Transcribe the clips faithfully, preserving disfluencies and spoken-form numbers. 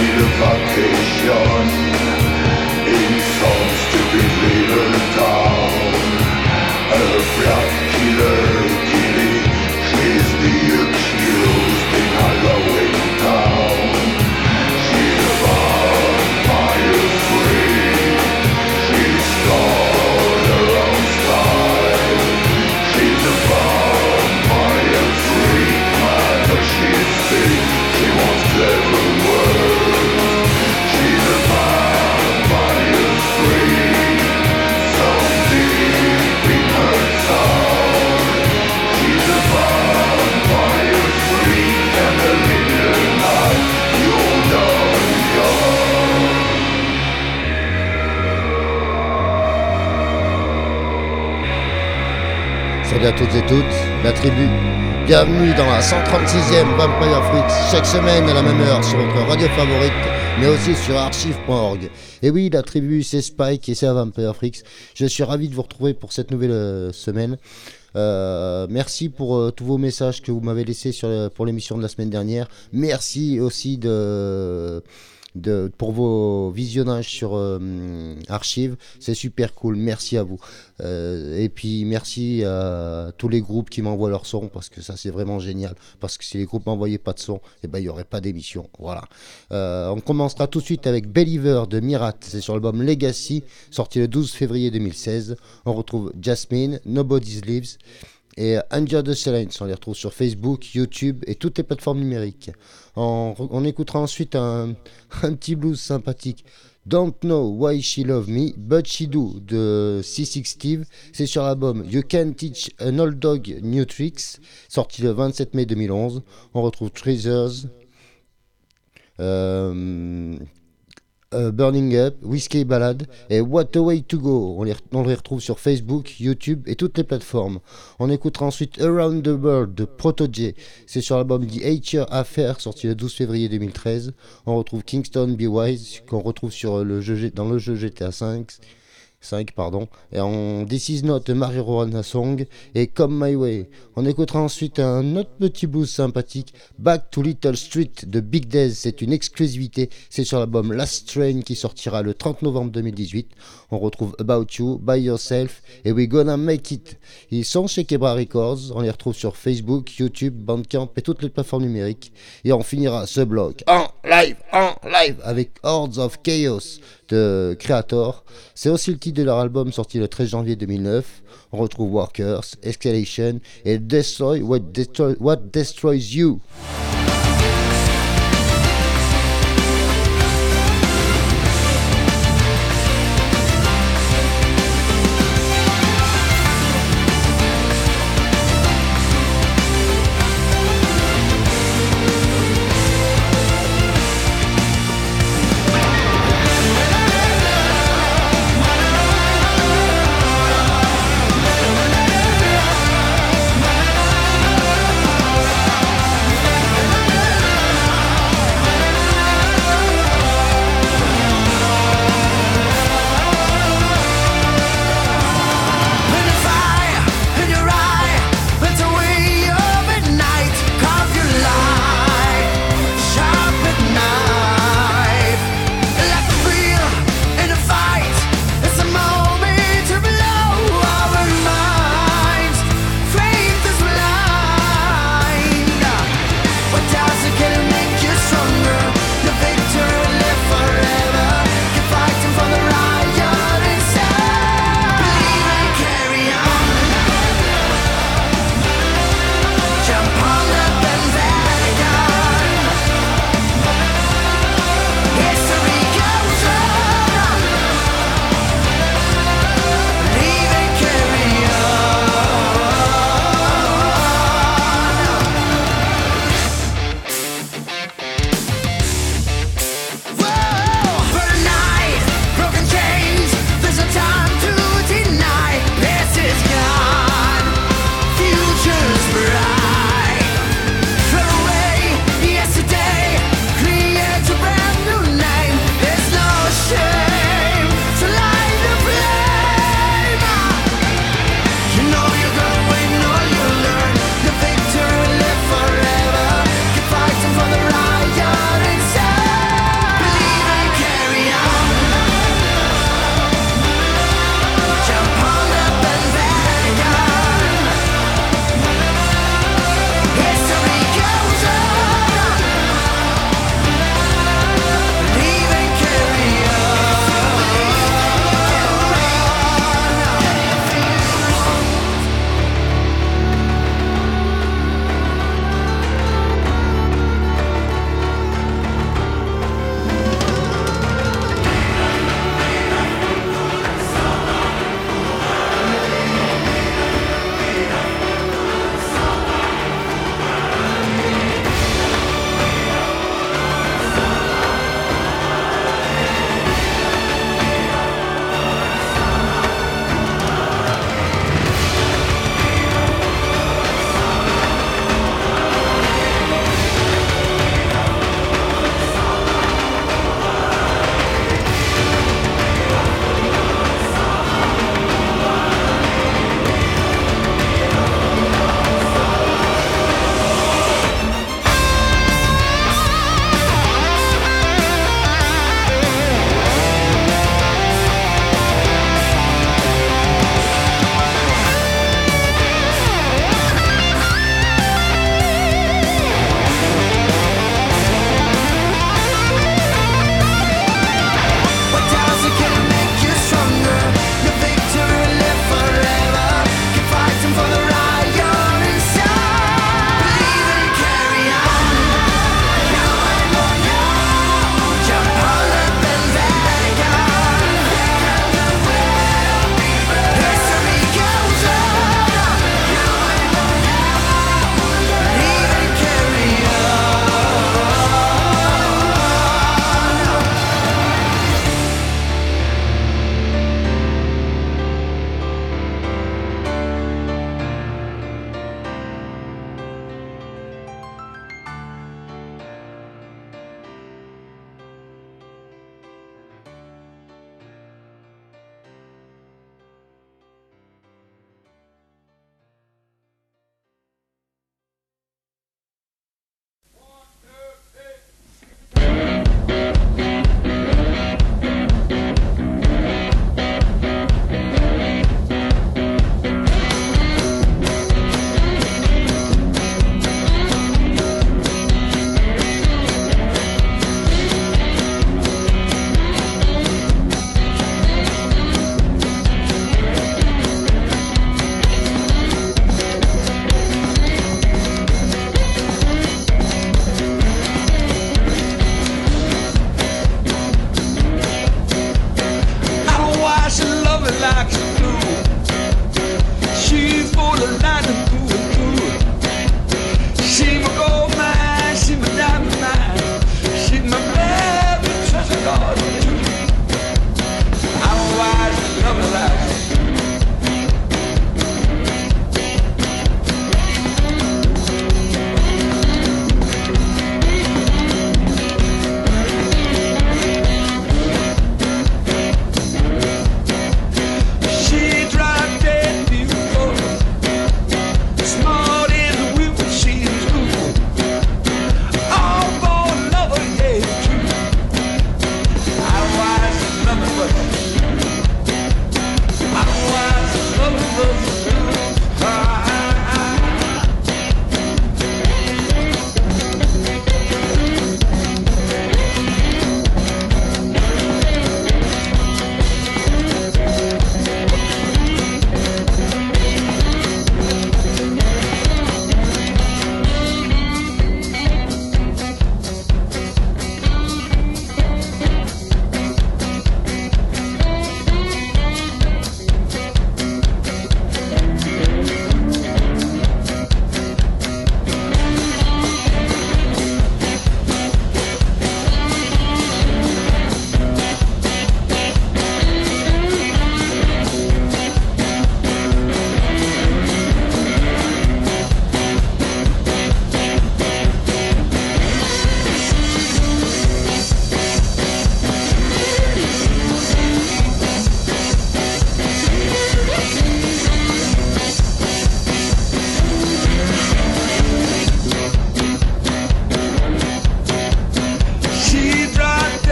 need a vacation in some stupid little town. A black killer killing, she's the accused in Halloween town. She's a vampire free, she's got her own style. She's a vampire free, but she's big, she wants clever words. She's a vampire free, so deep in her soul. She's a vampire free, and a little night you'll know yours. Salut à toutes et toutes, la tribu. Bienvenue dans la cent trente-sixième Vampire Freaks, chaque semaine à la même heure sur votre radio favorite, mais aussi sur archive point org. Et oui, la tribu, c'est Spike et c'est la Vampire Freaks. Je suis ravi de vous retrouver pour cette nouvelle euh, semaine. Euh, merci pour euh, tous vos messages que vous m'avez laissés sur le- pour l'émission de la semaine dernière. Merci aussi de... De, pour vos visionnages sur euh, Archive, c'est super cool, merci à vous. Euh, et puis merci à tous les groupes qui m'envoient leur son, parce que ça c'est vraiment génial, parce que si les groupes m'envoyaient pas de son, eh ben, il n'y aurait pas d'émission. Voilà. Euh, on commencera tout de suite avec Believer de Mirat, c'est sur l'album Legacy, sorti le douze février deux mille seize. On retrouve Jasmine, Nobody's Lives et Under the Silence. On les retrouve sur Facebook, YouTube et toutes les plateformes numériques. On, on écoutera ensuite un, un petit blues sympathique. Don't Know Why She Love Me, But She Do de C six Steve. C'est sur l'album You Can Teach an Old Dog New Tricks, sorti le vingt-sept mai deux mille onze. On retrouve Treasures, euh, euh, Burning Up, Whiskey Ballad et What a Way to Go. On les, on les retrouve sur Facebook, YouTube et toutes les plateformes. On écoutera ensuite Around the World de Protoje. C'est sur l'album The Eight Year Affair, sorti le douze février deux mille treize. On retrouve Kingston Be Wise, qu'on retrouve sur le jeu, G- dans le jeu G T A cinq. cinq pardon, et en This Is Not a Marijuana Song et Come My Way. On écoutera ensuite un autre petit blues sympathique, Back to Little Street de Big Dez. C'est une exclusivité, c'est sur l'album Last Train qui sortira le trente novembre deux mille dix-huit. On retrouve About You, By Yourself et We Gonna Make It. Ils sont chez Quebra Records, on les retrouve sur Facebook, YouTube, Bandcamp et toutes les plateformes numériques. Et on finira ce bloc en live, en live avec Hordes of Chaos de Creator. C'est aussi le titre de leur album sorti le treize janvier deux mille neuf. On retrouve Workers, Escalation et Destroy What, Destroy, What Destroys You. We'll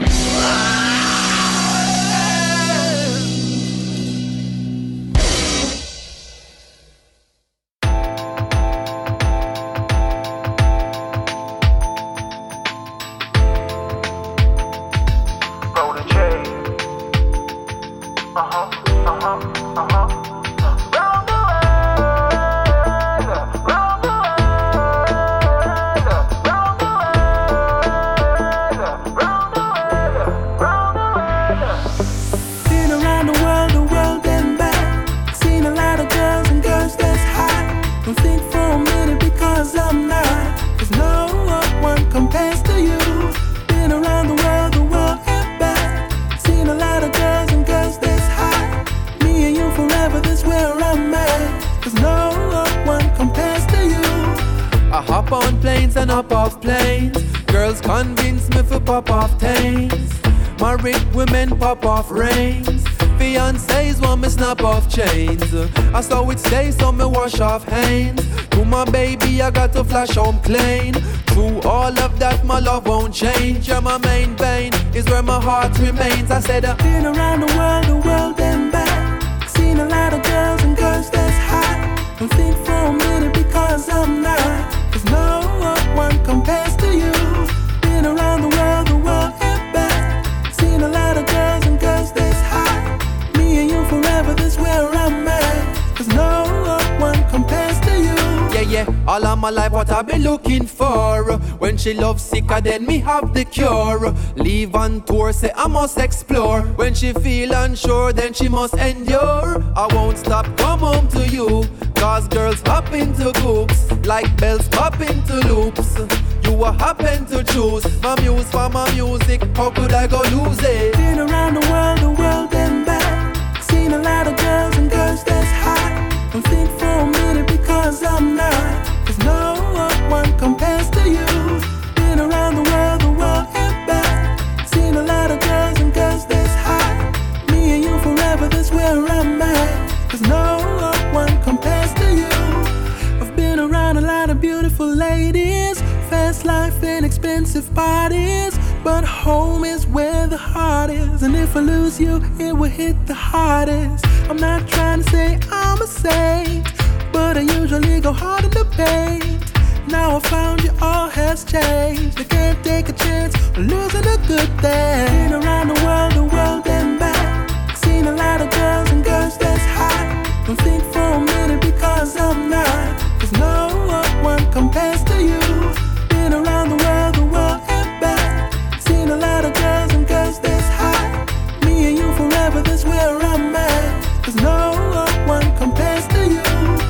Flash home clean. Through all of that, my love won't change. You're my main vein, is where my heart remains. I said, I've been around the world, the world and back. Seen a lot of girls and girls that's hot. Don't think for a minute because I'm not. Cause no one compares to you. Been around the world, the world and back. Seen a lot of girls and girls that's hot. Me and you forever, that's where I'm at. Cause no one compares to you. Yeah, yeah, all of my life what I've been looking for. When she loves sicker, then me have the cure. Leave on tour, say I must explore. When she feel unsure, then she must endure. I won't stop, come home to you. Cause girls hop into groups, like bells pop into loops. You will happen to choose my muse for my music, how could I go lose it? Been around the world, the world and back. Seen a lot of girls and girls that's hot. Don't think for a minute because I'm not. Cause no one compares to you. Been around the world, the world and back. Seen a lot of girls and girls that's hot. Me and you forever, that's where I'm at. Cause no one compares to you. I've been around a lot of beautiful ladies. Fast life and expensive parties. But home is where the heart is. And if I lose you, it will hit the hardest. I'm not trying to say I'm a saint, but I usually go hard in the paint. Now I found you, all has changed. I can't take a chance on losing a good thing. Been around the world, the world and back. Seen a lot of girls and girls that's hot. Don't think for a minute because I'm not. Cause no one compares to you. Been around the world, the world and back. Seen a lot of girls and girls that's hot. Me and you forever, that's where I'm at. Cause no one compares to you.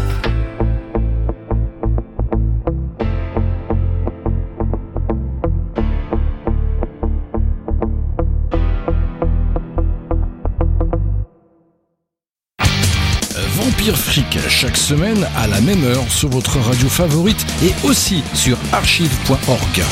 Vampire Fric chaque semaine à la même heure sur votre radio favorite et aussi sur archive point org.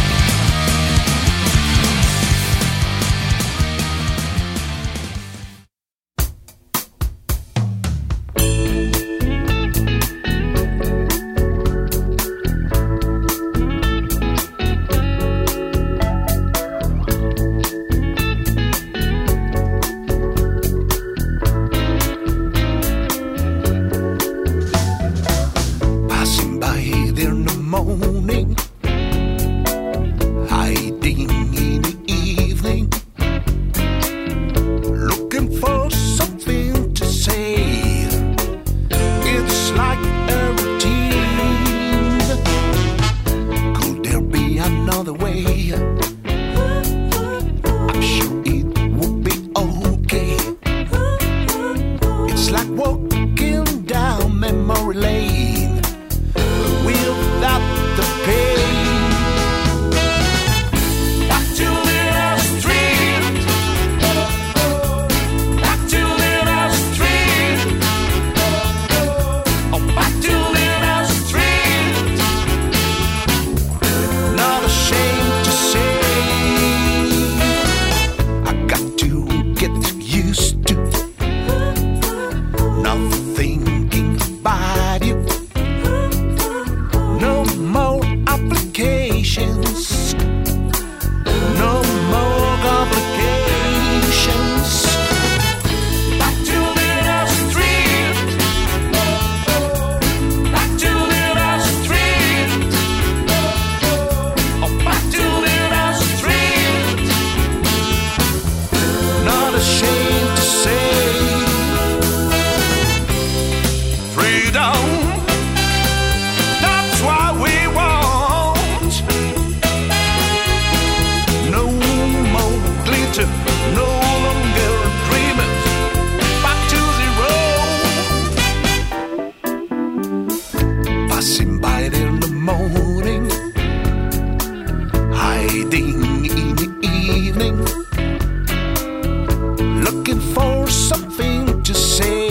looking for something to say.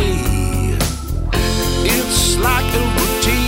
It's like a routine.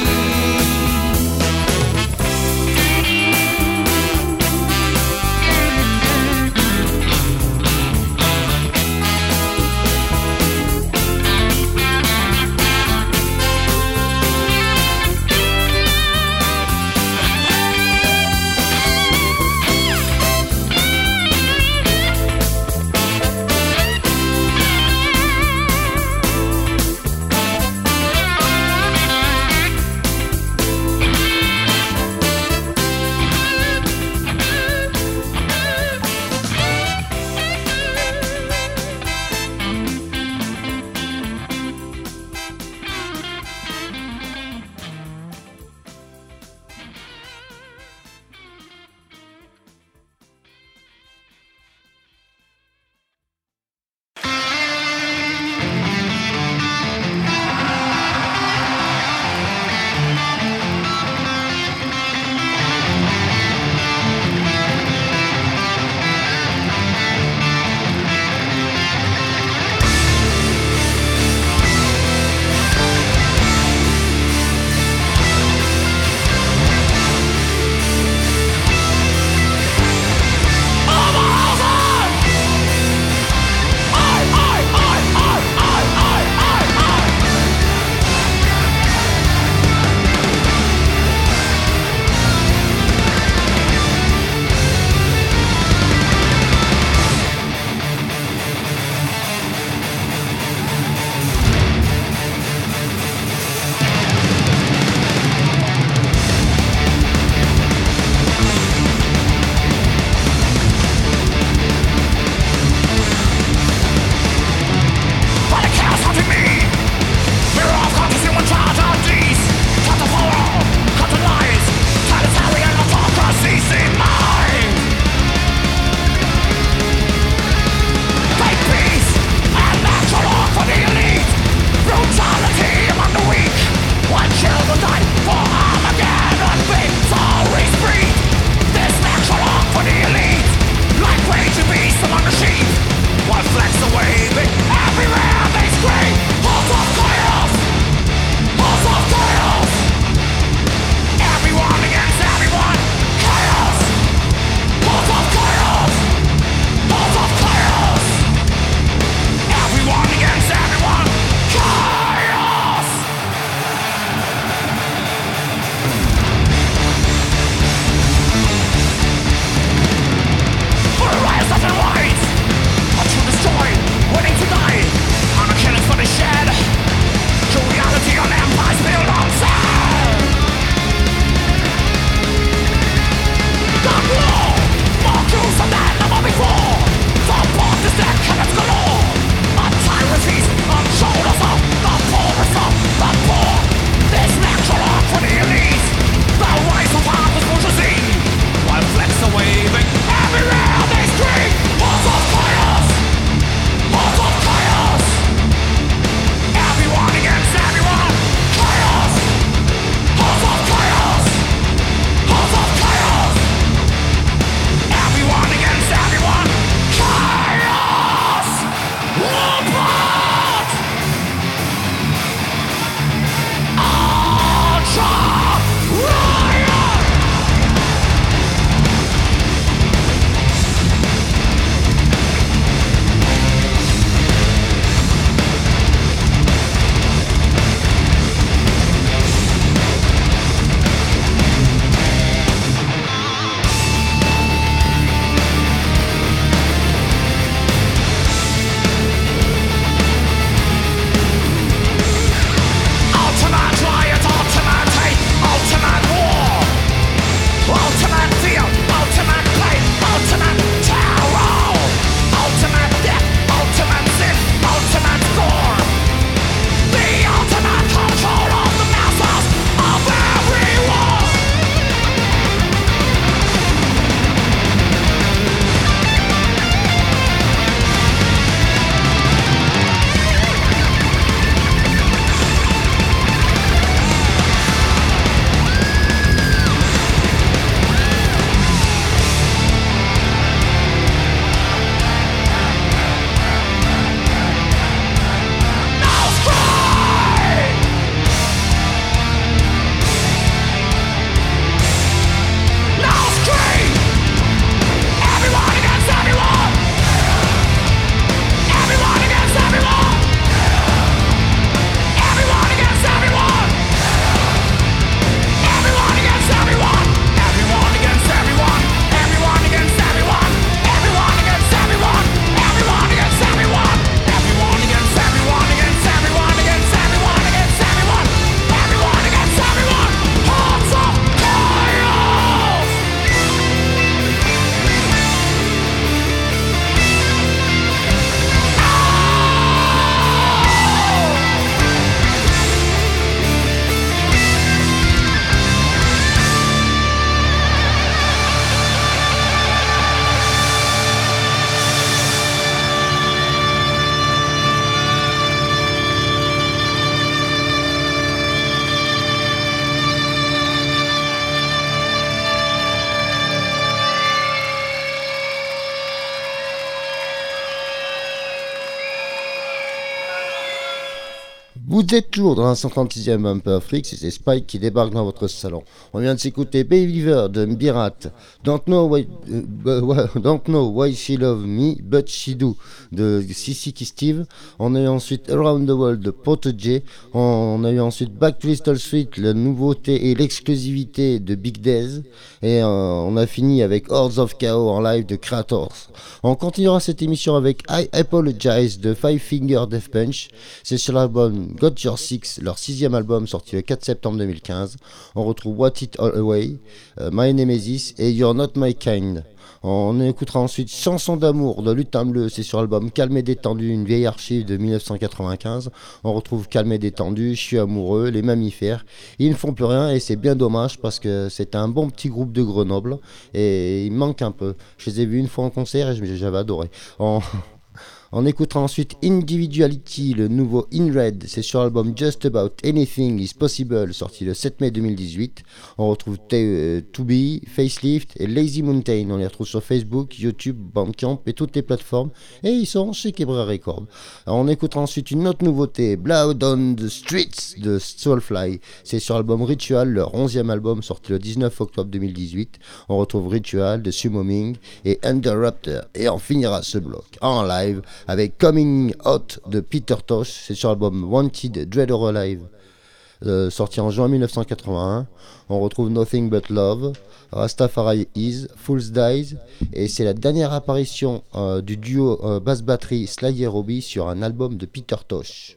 Vous êtes toujours dans la cent trente-sixième Bumper Freaks et c'est Spike qui débarque dans votre salon. On vient de s'écouter Believer de Birat, Don't Know Why, uh, Don't Know Why She Love Me But She Do de Sissy Steve. On a eu ensuite Around the World de Protégé. On a eu ensuite Back to Little Sweet, la nouveauté et l'exclusivité de Big Days. Et euh, on a fini avec Hordes of Chaos en live de Creators. On continuera cette émission avec I Apologize de Five Finger Death Punch. C'est sur l'album Got Your Six, leur sixième album sorti le quatre septembre deux mille quinze. On retrouve What It All Away, uh, My Nemesis et You're Not My Kind. On écoutera ensuite Chanson d'amour de Lutin Bleu, c'est sur l'album Calme et Détendu, une vieille archive de mille neuf cent quatre-vingt-quinze. On retrouve Calme et Détendu, Je suis amoureux, Les Mammifères. Ils ne font plus rien et c'est bien dommage parce que c'était un bon petit groupe de Grenoble et il manque un peu. Je les ai vus une fois en concert et j'avais adoré. On... On écoutera ensuite Individuality, le nouveau In Red, c'est sur l'album Just About Anything Is Possible, sorti le sept mai deux mille dix-huit. On retrouve To Be, Facelift et Lazy Mountain. On les retrouve sur Facebook, YouTube, Bandcamp et toutes les plateformes. Et ils sont chez Quebra Records. Alors on écoutera ensuite une autre nouveauté, Blood on the Streets de Soulfly. C'est sur l'album Ritual, leur onzième album, sorti le dix-neuf octobre deux mille dix-huit. On retrouve Ritual de Sumo Ming et Underrupter. Et on finira ce bloc en live avec Coming Out de Peter Tosh, c'est sur l'album Wanted Dread or Alive, euh, sorti en juin mille neuf cent quatre-vingt-un. On retrouve Nothing But Love, Rastafari Is, Fools Dies, et c'est la dernière apparition euh, du duo euh, basse-batterie Sly et Robbie sur un album de Peter Tosh.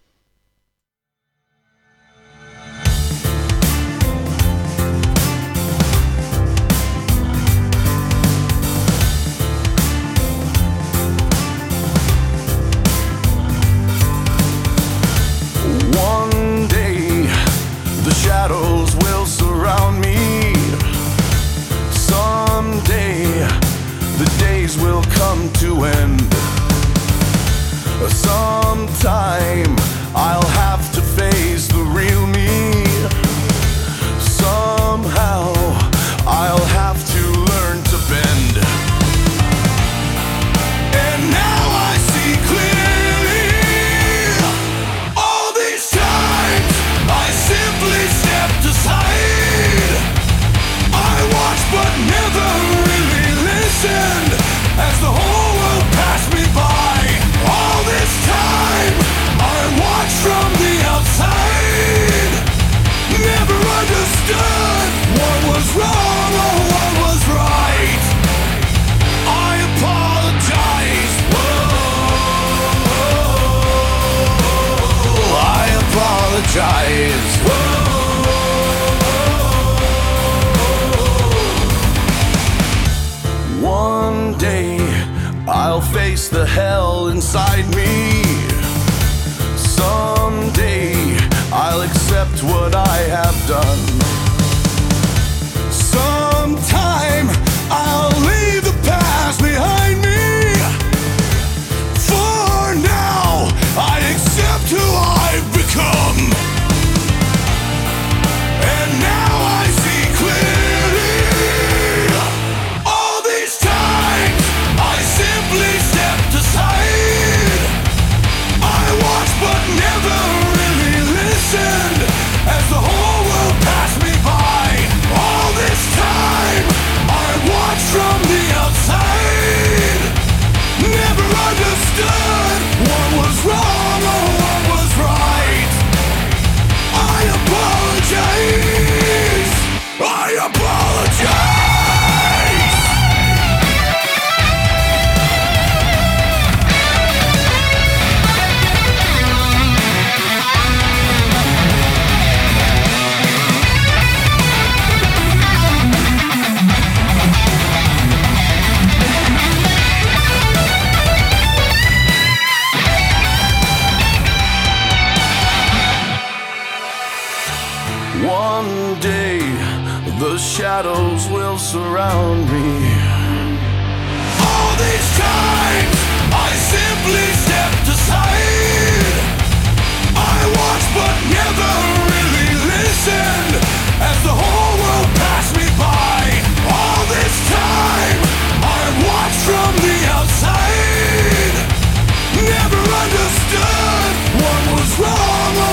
One day the shadows will surround me. Someday the days will come to end. Sometime I'll have to face the real me. Somehow I'll have to learn to bend. And now I see clearly. All these times I simply stepped aside. I watched but never really listened as the whole world passed me by. All this time I watched from the outside. Never understood what was wrong or what was right. I apologize. Whoa, I apologize. Whoa. One day I'll face the hell inside me. Someday I'll accept what I have done. Sometime I'll leave the past behind me. For now I accept who I've become. And now I see clearly. All these times I simply stepped aside. I watched but never really listened as the whole world passed me by. All this time I watched from the outside. Never understood what was wrong or what was right. I apologize. I apologize. One day the shadows will surround me. All these times I simply stepped aside. I watched but never really listened as the whole world passed me by. All this time I watched from the outside. Never understood what was wrong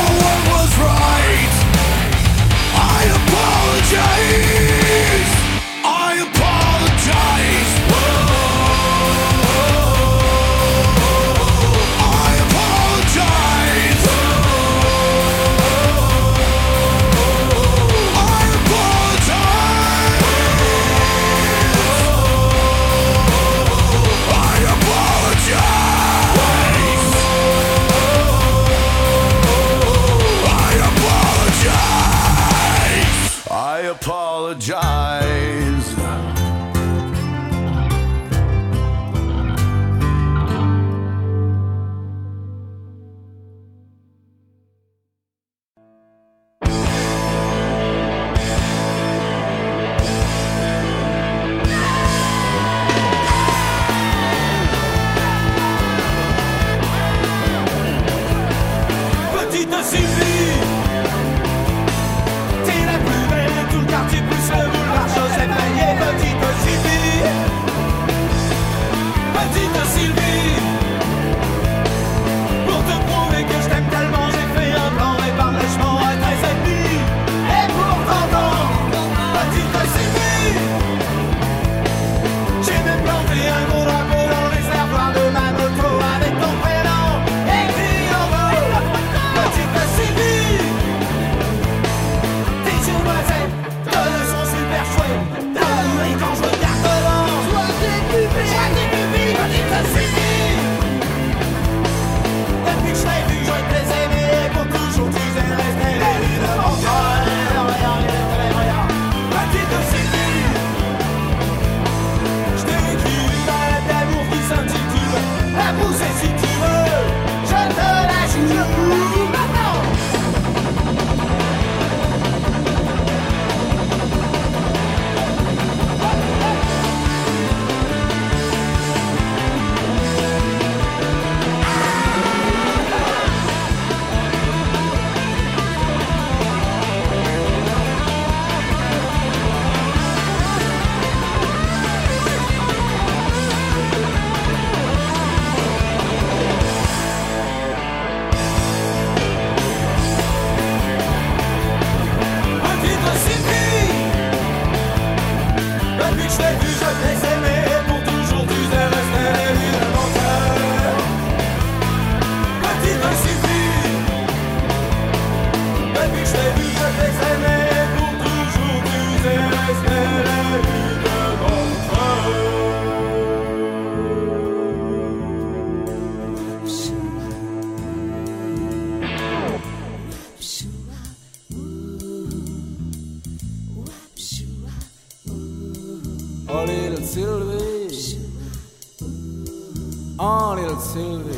Oh, little Sylvie.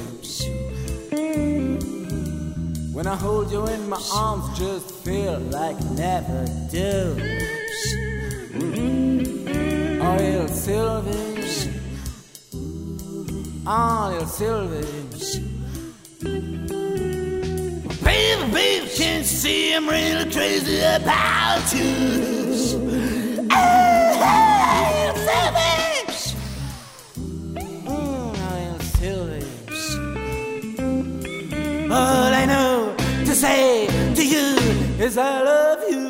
When I hold you in my arms, just feel like never do. Oh, little Sylvie. Oh, little Sylvie. Baby, baby, can't you see I'm really crazy about you? Hey, Sylvie! Mm, oh, Sylvie. All I know to say to you is I love you.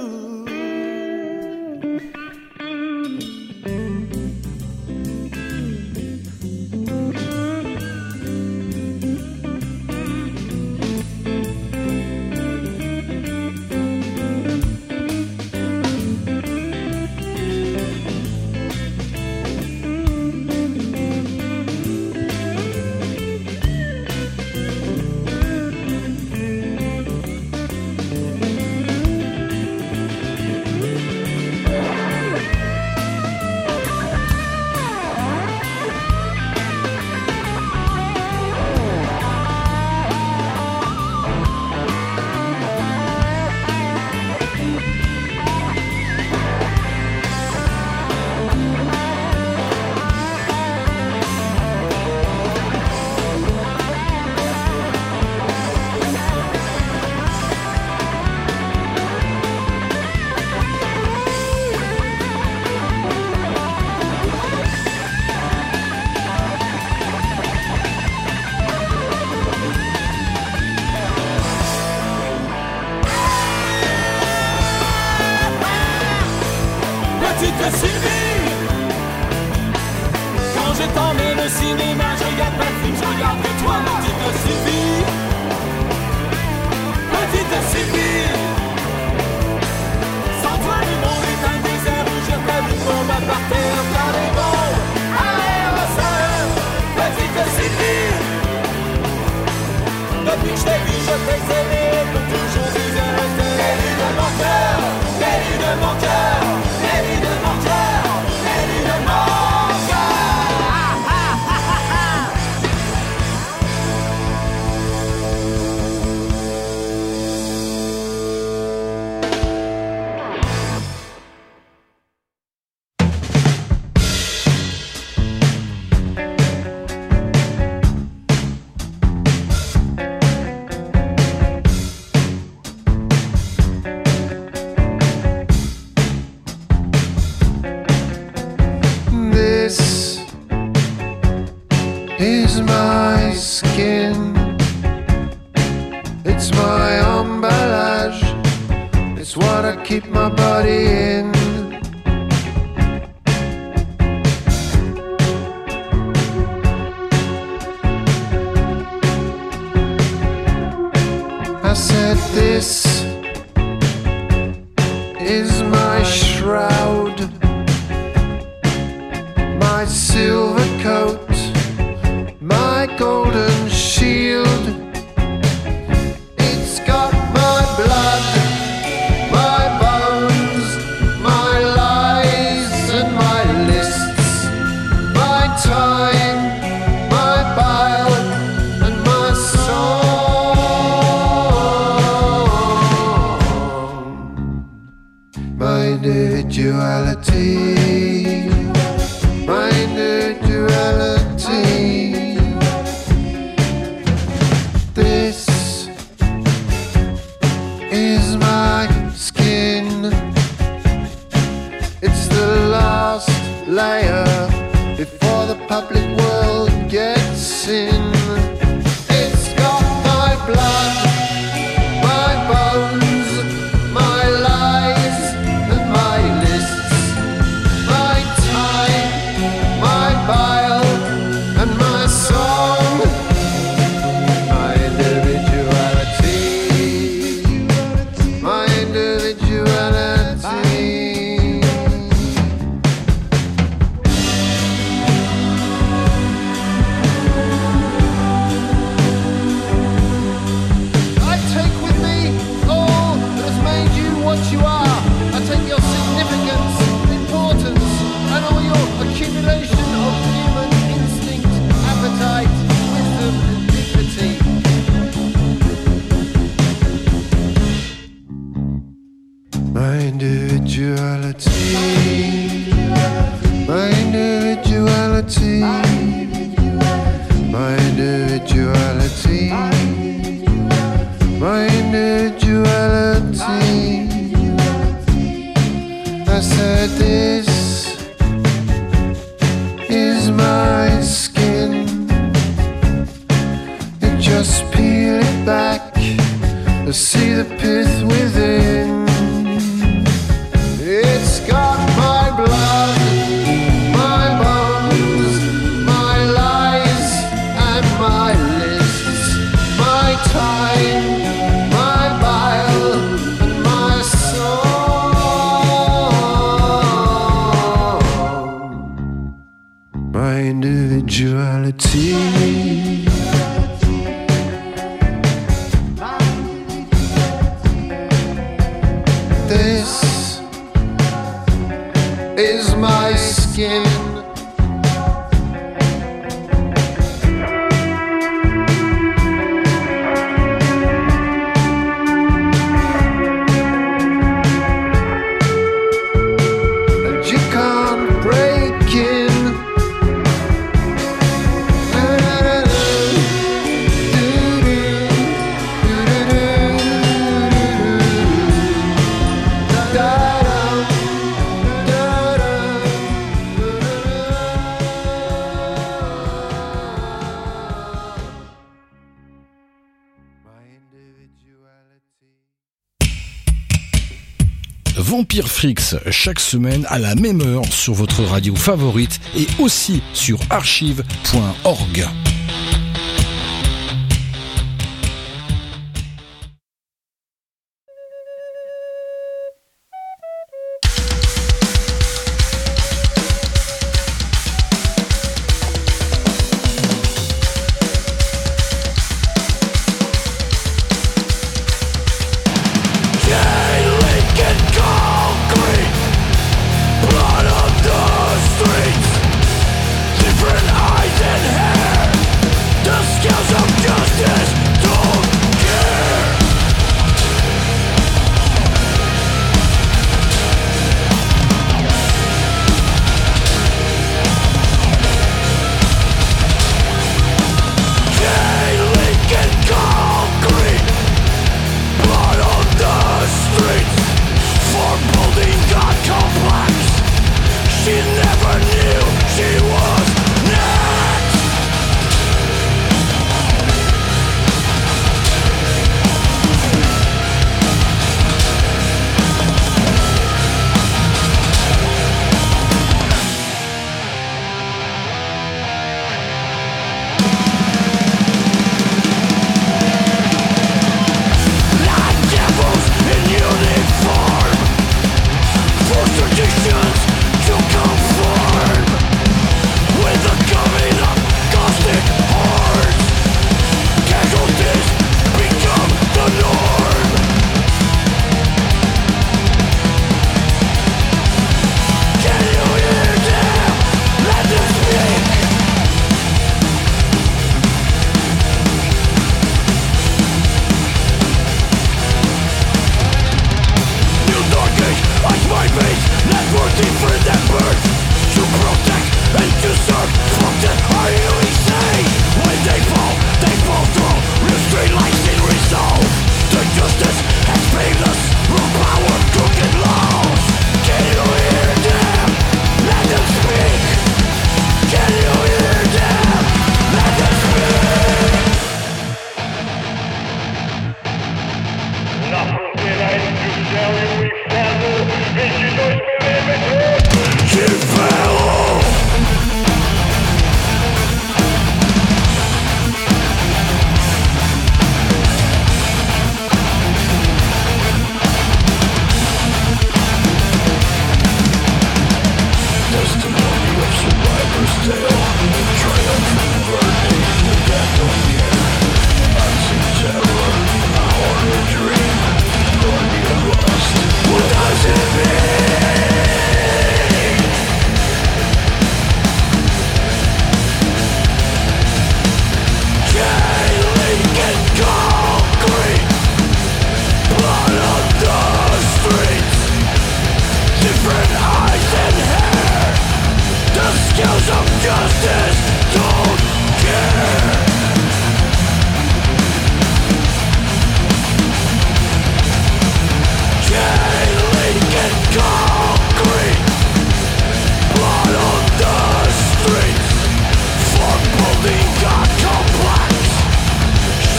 just peel it back, see the pith within. It's got my blood, my bones, my lies and my lists, my time, my bile and my soul, my individuality. This is my skin. And you can't break in. Vampire Freaks, chaque semaine à la même heure sur votre radio favorite et aussi sur archive point org. Blood of the streets, different eyes and hair.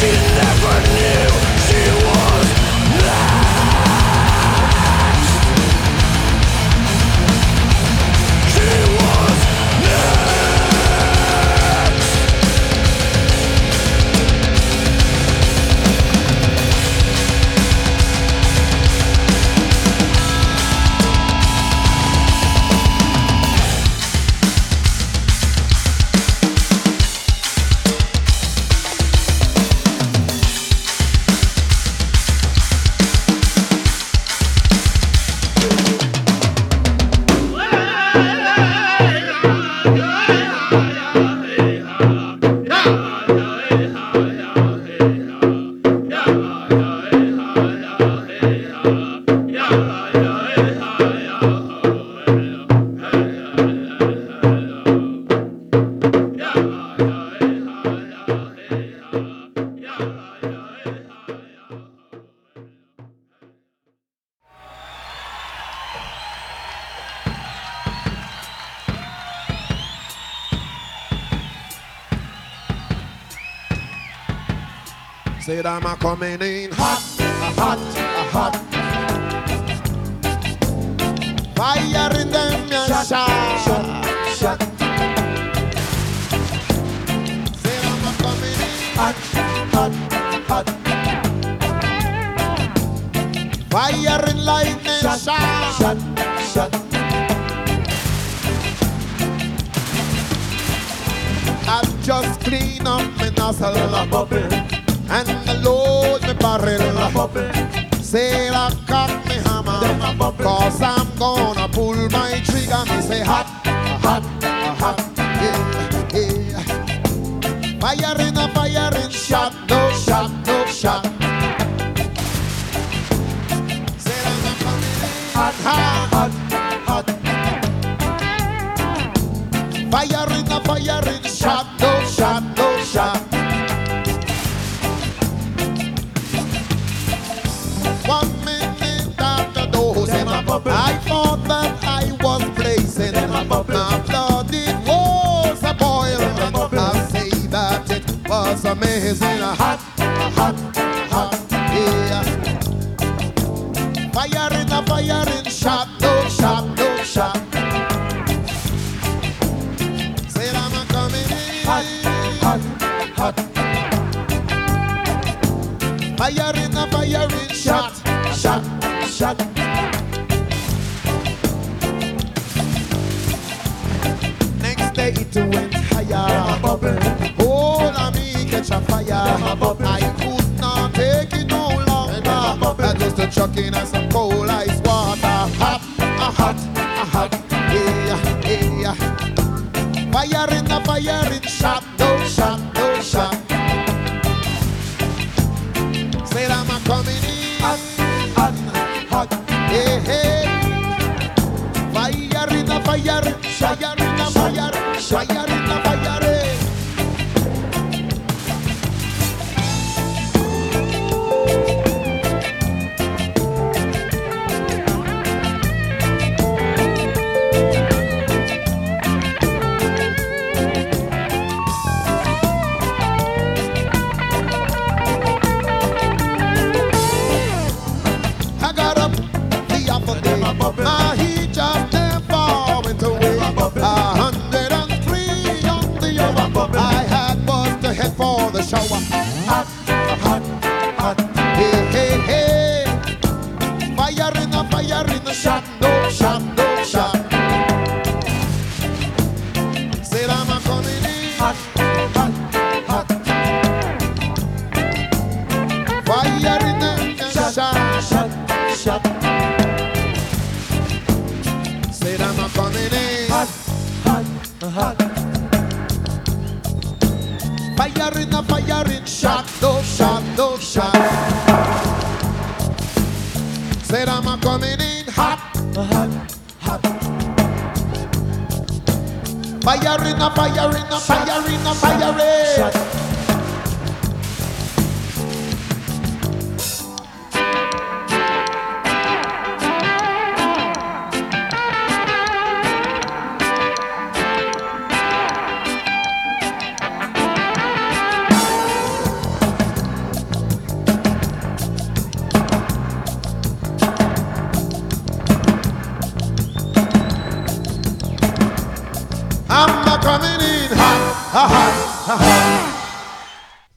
Said I'm a coming in hot, a hot, a hot. Fire in them, ya shot, shot, shot. Said I'm a coming in hot, hot, hot. Fire in lightning, shot, shot, shot. I've just cleaned up my nozzle and the load me barrel. Say I cock me hammer, cause I'm gonna pull my trigger. Me say hot, hot, hot, yeah, yeah. Fire in a fire in shot, no shot, no shot. Say I'm coming in hot, hot, hot, hot. Fire in a fire in shot, no shot, no shot. One minute after those, I thought that I was blazing. My blood it was a boil. I say that it was amazing. Hot, hot, hot, yeah. Fire in a fire in shot, no shot, no shot. Say I'm coming in hot, hot, hot. Fire in a fire in shot, shot, shot. Next day it went higher. Oh, let me catch a fire. I could not take it no longer. I just a chucking and some cold ice water. Hot, a hot, a hot, yeah, yeah. Fire in a fire in shot, no shot, no shot. Say I'm a coming in hot, hot, hot, yeah, hey. Fire in a fire, fire in a fire, fire in a fire, hey. My heat just never went away. A hundred and three on the hour. I had was to head for the shower. Hot, hot, hot. Hey, hey, hey. Fire in a fire in a shot. No shot, no shot. Said I'm a coming in hot, hot, hot. Fire in a shot, shot, shot. Said I'm a coming in hot, hot, hot. Fire in a fire in shot, no shot, no shot. Said I'm a coming in hot, hot, hot. Fire in a fire in a fire in a fire in shot.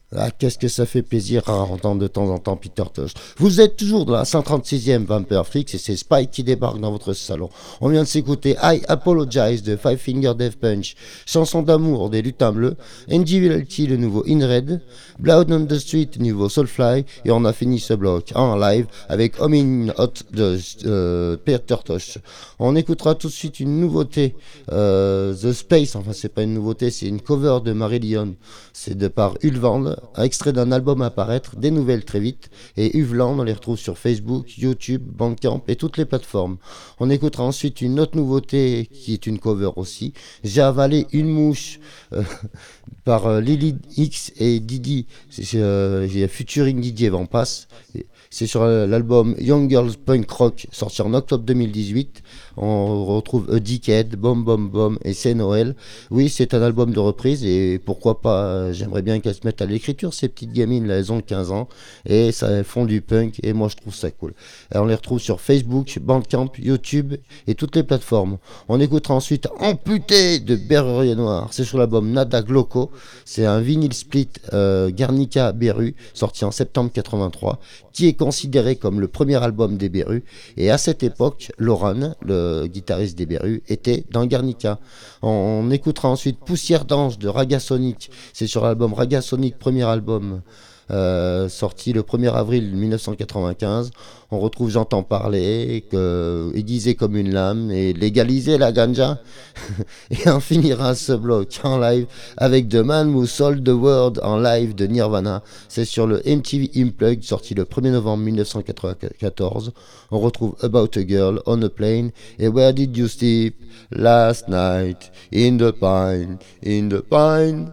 Ah, qu'est-ce que ça fait plaisir à entendre de temps en temps Peter Tosh. Vous êtes toujours dans la cent trente-sixième Vampireflix et c'est Spike qui débarque dans votre salon. On vient de s'écouter I Apologize de Five Finger Death Punch, chanson d'amour des Lutins Bleus, Angie le nouveau In Red, Blood on the Street nouveau Soulfly et on a fini ce bloc en live avec Home in Hot de euh, Peter Tosh. On écoutera tout de suite une nouveauté, euh, The Space, enfin c'est pas une nouveauté, c'est une cover de Marillion, c'est de par Ulvand. Extrait d'un album à paraître, des nouvelles très vite, et Uveland, on les retrouve sur Facebook, YouTube, Bandcamp et toutes les plateformes. On écoutera ensuite une autre nouveauté qui est une cover aussi, J'ai avalé une mouche euh, par euh, Lily X et Didi, c'est euh, featuring Didier Van Pass. C'est sur l'album Young Girls Punk Rock, sorti en octobre deux mille dix-huit. On retrouve A Decade, Bom Bom Bom et C'est Noël. Oui, c'est un album de reprise et pourquoi pas, j'aimerais bien qu'elles se mettent à l'écriture, ces petites gamines, là, elles ont quinze ans et ça, elles font du punk et moi je trouve ça cool. Et on les retrouve sur Facebook, Bandcamp, YouTube et toutes les plateformes. On écoutera ensuite Amputé de Berrurier Noir, c'est sur l'album Nada Gloco. C'est un vinyle split euh, Guernica Beru, sorti en septembre quatre-vingt-trois, qui est considéré comme le premier album des Berus, et à cette époque, Loran, le guitariste des Berus, était dans Guernica. On, on écoutera ensuite Poussière d'Ange de Ragasonic, c'est sur l'album Ragasonic, premier album, euh, sorti le premier avril mille neuf cent quatre-vingt-quinze. On retrouve J'entends parler, que, aiguisé comme une lame, et légaliser la ganja. Et on finira ce bloc en live avec The Man Who Sold the World en live de Nirvana. C'est sur le M T V Unplugged, sorti le premier novembre mille neuf cent quatre-vingt-quatorze. On retrouve About a Girl, On a Plane, et Where Did You Sleep Last Night? In the Pine, in the Pine.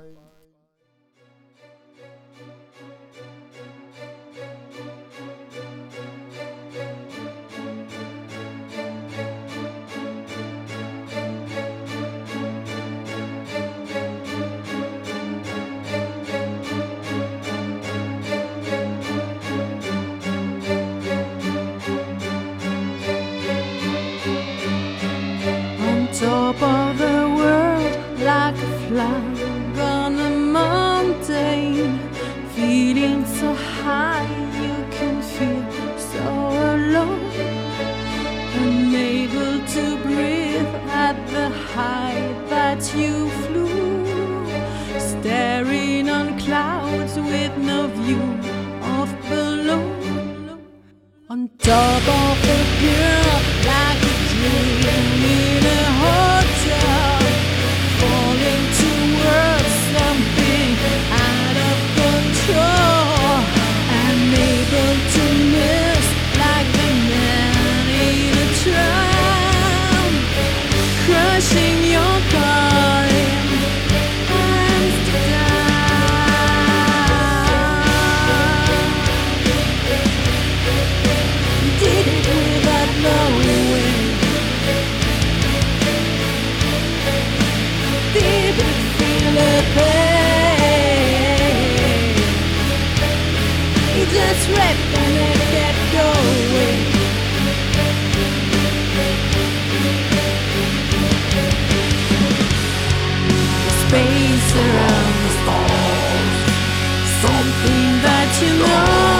Top of the world, like a flag on a mountain, feeling so high you can feel so alone, unable to breathe at the height that you flew, staring on clouds with no view of below. On top of the hill, like a dream in a hotel, falling towards something out of control, unable to miss like the man in a tram, crushing your car in Amsterdam. Did it without knowing. Did it feel the pain? You just rip and let get going. The space around the stars, something that you know.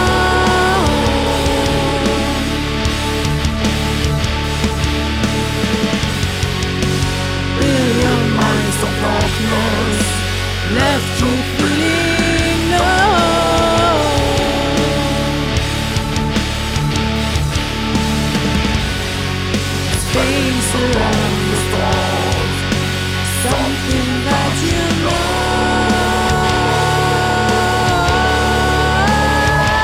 Left you feeling no. Space around the stars, something that you know.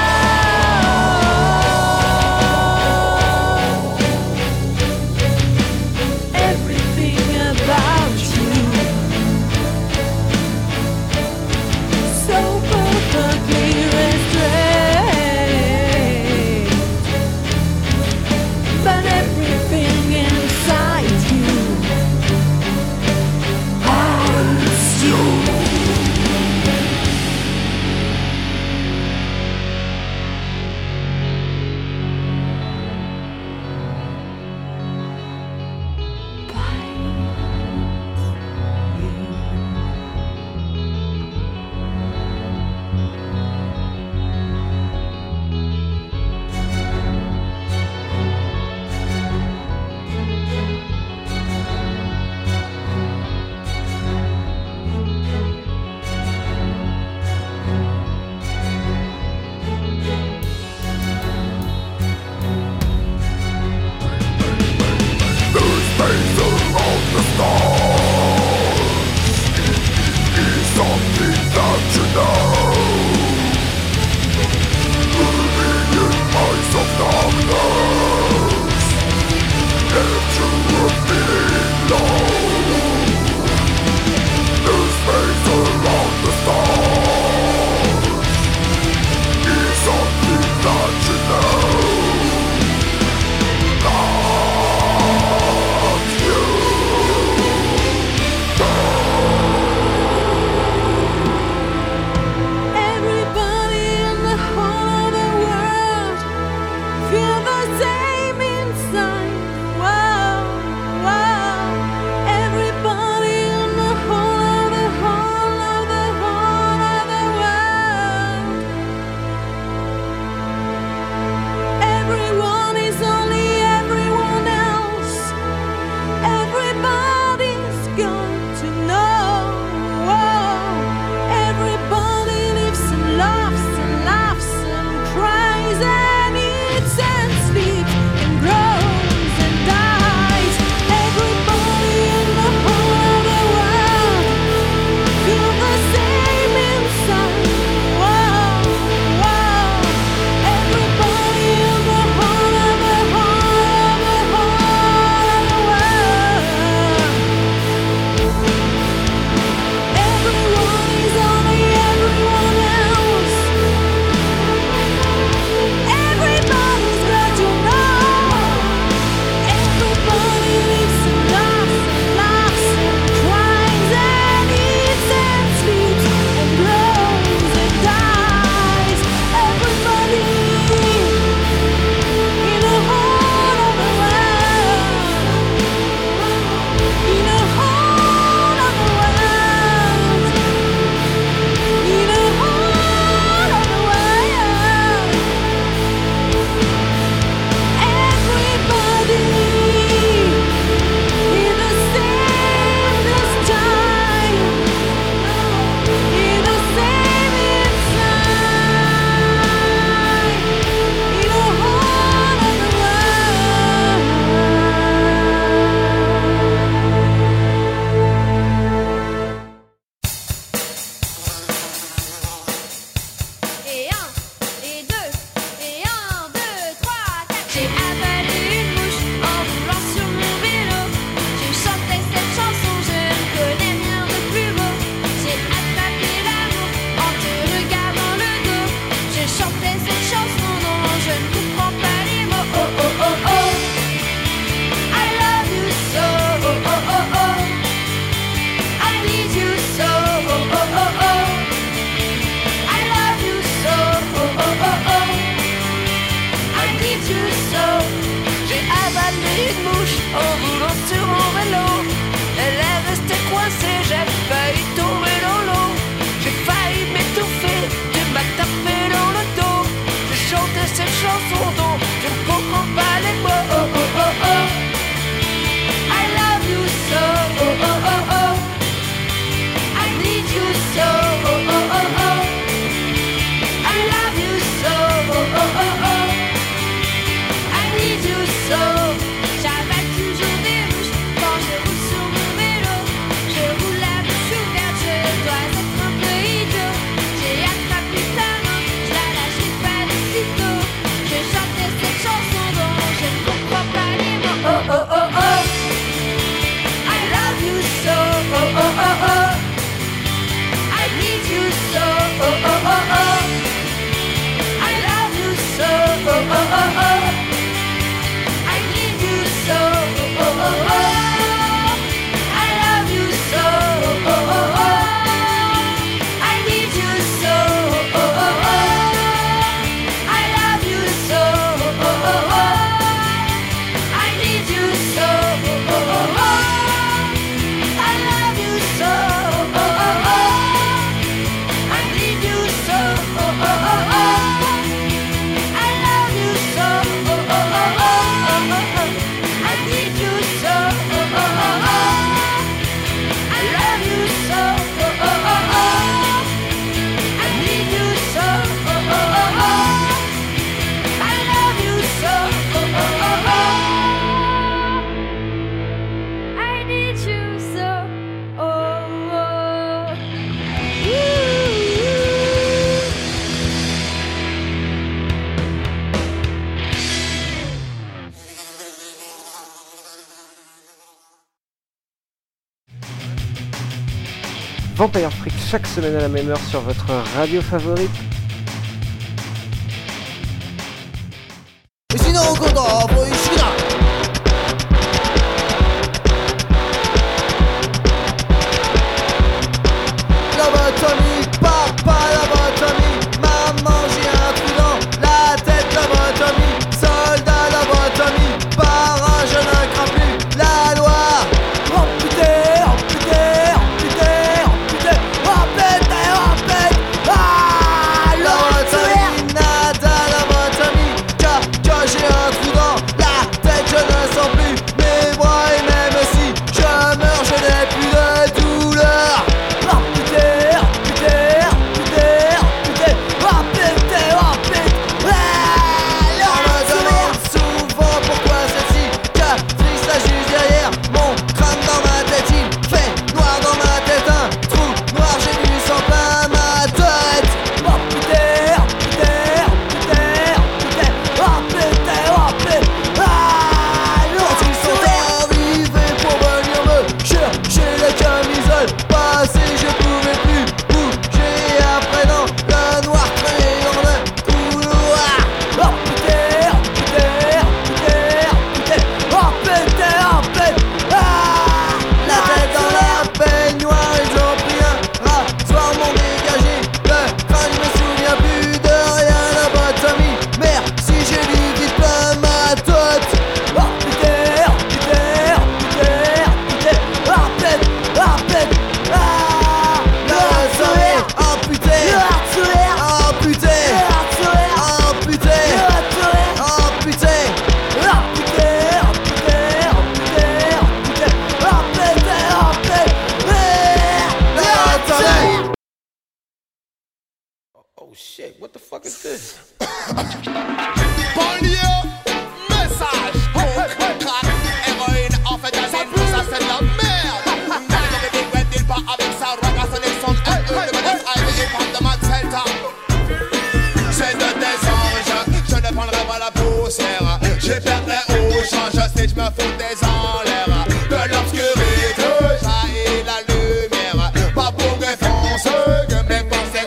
Vampire Freak chaque semaine à la même heure sur votre radio favorite. Lobotomie, papa, lobotomie, maman, j'ai un trou dans la tête, lobotomie, soldat, lobotomie, parrain, je ne crains plus la loi. Amputé, amputé, amputé, amputé, amputé, amputé, ah, lobotomie, nada, lobotomie, car, car j'ai un trou dans la tête, je ne sens plus mes bras et même si je meurs, je n'ai plus de douleur. Oh shit, what the fuck is this? Banlieue, message, coke, crack, héroïne, amphétamine, tout ça c'est de la merde. Avec des big red deal, pas avec ça, Ragassonic Sound, M E, le Menace Ivy et Pop de Mad Celta. C'est de tes anges, je ne prendrai pas la poussière. J'y perdrai au change si je me fous des en l'air. De l'obscurité, jaillit la lumière. Pas pour défoncer que mes pensées.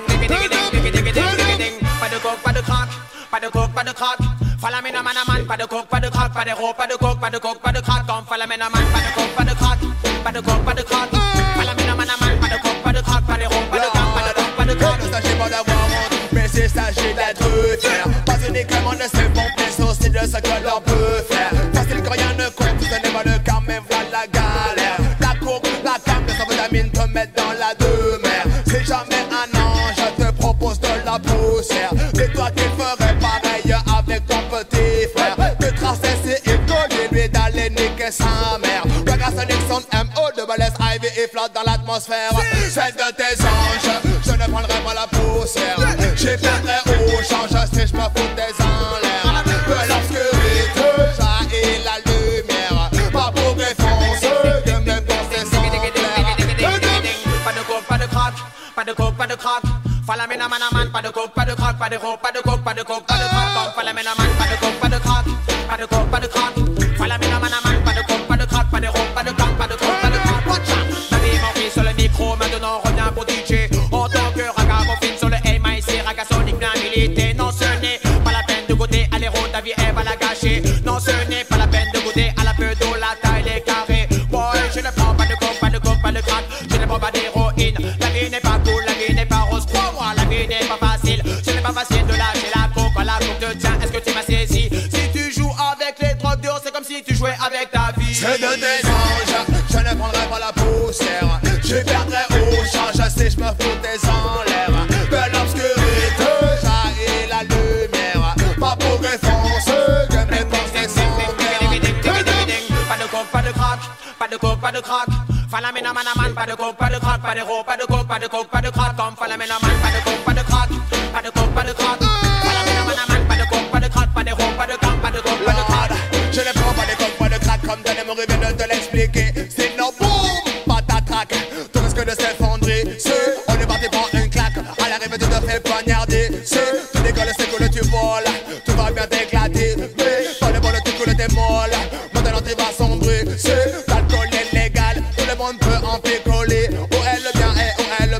Pas de coke, pas de crack, pas de coke, pas de crack. Follow me no man a man, pas de coke, pas de crack, pas de rope, pas de coke, pas de coke, pas de crack. Come follow me no man, pas de coke, pas de crack, pas de coke, pas de crack. Follow me no man a man, pas de coke, pas de crack, pas de rope, pas de crack, pas de coke, pas de crack. Il ne s'agit pas d'avoir honte, mais s'il s'agit d'être fier. Pas uniquement de ses bons pieds, aussi de ce que l'on peut faire. Facile que rien ne compte, ce n'est pas le cas, mais voilà la galère. La coke, la cam, les amphétamines te mettent dans la demeure. Si jamais un ange te propose de la poussière, dis-toi qu'il ferait pareil avec ton petit frère. Te tracer si il connaît lui d'aller niquer sa mère. Ragassonic Sound, M O, de Menace Ivy et flotte dans l'atmosphère. Celle de tes anges, je ne prendrai pas la poussière. J'y perdrai au change si je me fous des en l'air. De l'obscurité, jaillit la lumière. Pas pour défoncer que mes pensées sont claires. Pas de coke, pas de crack, pas de coke, pas de crack. Follow me no man a man, pas de coke, pas de crack, pas de rope, pas de coke, pas de coke, pas de crack. Come follow me no man, pas de coke, pas de crack, pas de coke, pas de crack. Follow me no man a man, pas de coke, pas de crack, pas de rope, pas de crack, pas de coke, pas de crack. Watch out. La vie m'en sur le micro, maintenant on revient pour D J. En tant que ragamuffin sur le M I C, Ragassonic bien milité. Non, ce n'est pas la peine de goûter à l'héros, ta vie elle va la gâcher. Non, ce n'est pas la peine de goûter à la peu d'eau, la taille, les carrés. Boy, je ne prends pas de coke, pas de coke, pas de crack. Je ne prends pas d'héroïne. La vie n'est pas cool, la vie n'est pas rose. Crois-moi, la vie n'est pas facile. Ce n'est pas facile de lâcher la coke. La coke te tient, est-ce que tu m'as saisi? Si tu joues avec les drogues dures, c'est comme si tu jouais avec ta vie. C'est de tes anges, je ne prendrai pas la poussière. Je perdrai au change si je me fous des en l'air. De l'obscurité, jaillit la lumière. Pas pour défoncer que mes pensées sont claires. Pas de coke, pas de crack, pas de coke, pas de crack. Follow me no man a man, pas de coke, pas de crack, pas de rope, pas de coke, pas de coke, pas de crack. Come follow me no man, pas de coke, pas de crack, pas de coke, pas de crack. Follow me no man a man, pas de coke, pas de crack, pas de rope, pas de crack, pas de coke, pas de crack. Je ne prends pas de coke, pas de crack, comme Danny Murray vient de te l'expliquer. Sinon, boum, patatrac, tout risque de s'effondrer. C'est, on est parti pour une claque, à l'arrivée tu te fais poignarder. C'est, tu décolles, c'est cool, tu voles, tu vas bien t'éclater. Mais, pas de bol, tu coules, t'es molle, maintenant tu vas sombrer. C'est, l'alcool est légal, tout le monde peut en picoler. Où est le bien et où est le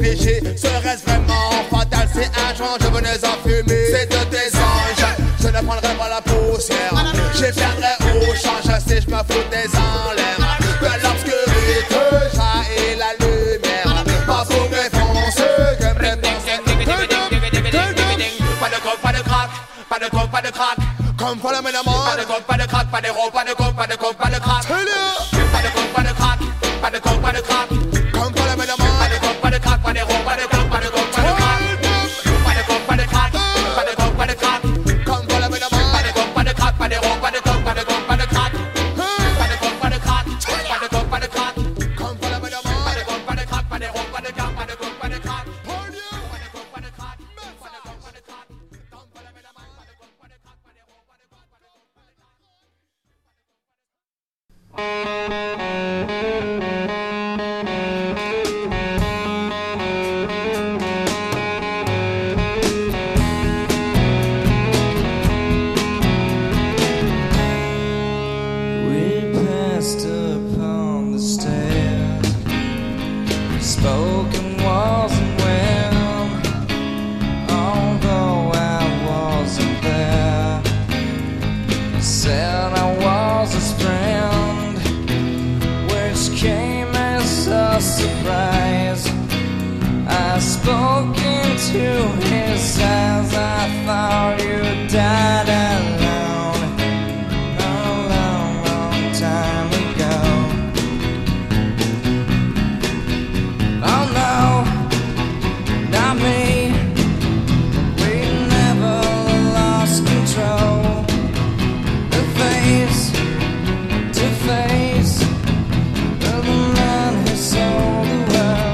réfléchis, serait-ce vraiment fatal si un jour je venais en fumer? C'est de tes anges, je ne prendrai pas la poussière, j'y perdrai au change si je me foutais en l'air. Que l'obscurité jaillit la lumière, pas pour m'effoncer que me pas de coke, pas de crack, pas de coke, pas de crack. Come follow me no more. Pas de coke, pas de crack, pas de rope, pas de coke, pas de coke, pas de crack. Pas de coke, pas de crack, pas de coke, pas de crack. Come follow me no more. Pas de coke, pas de crack, pas de rope, pas de coke, pas de coke, pas de crack. Pas de coke, pas de crack, pas de coke, pas de crack. Come follow me no more. Pas de coke, pas de crack, pas de rope, pas de coke, pas de coke, pas de crack. Pas de coke, pas de crack, pas de coke, pas de crack. Come follow me no more. Pas de coke, pas de crack, pas de rope, pas de coke, pas de coke, pas de crack. We passed upon the stairs, spoken wasn't well, although I wasn't there. Said I was his friend, which came as a surprise. I spoke into his eyes, I thought you died alone a long, long time ago. Oh no, not me, we never lost control. The face to face of the man who sold the world.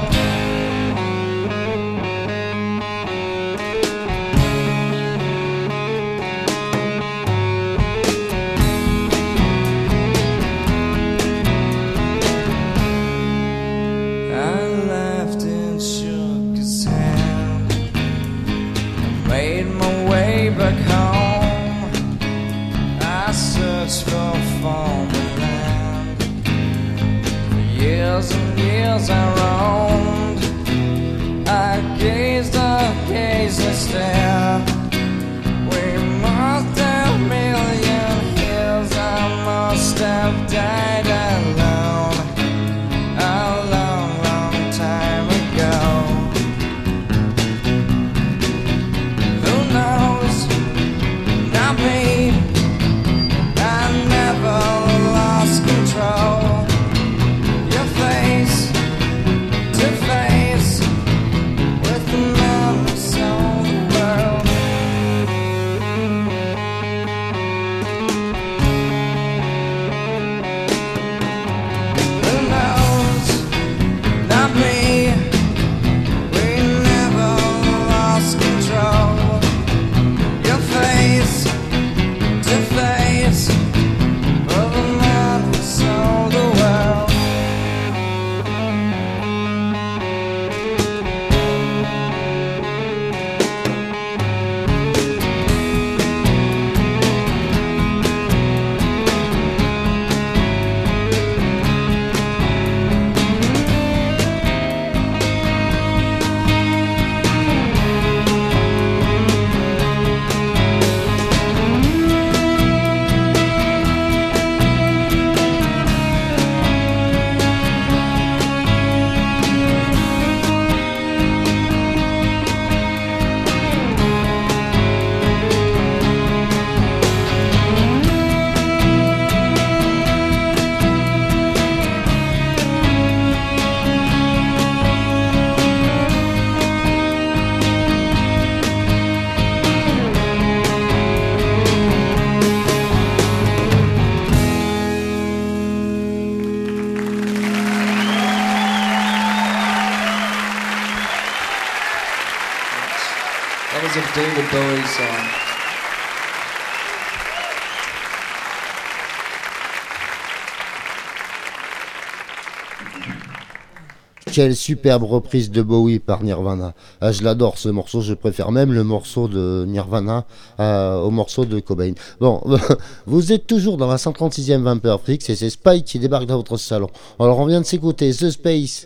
I laughed and shook his hand. I made my way back home. I searched for former land. For years and years I roamed. I gazed, I gazed, I stared. We must have a million years. I must have died alone a long, long time ago. Who knows? Not me. I never lost control. Your face to face with the man who sold the world. Who knows? Not me. We never lost control. Your face to face with the man who sold the world. That was a David Bowie song. Quelle superbe reprise de Bowie par Nirvana. Ah, je l'adore ce morceau, je préfère même le morceau de Nirvana euh, au morceau de Cobain. Bon, vous êtes toujours dans la cent trente-sixième Vampire Freaks et c'est Spike qui débarque dans votre salon. Alors on vient de s'écouter The Space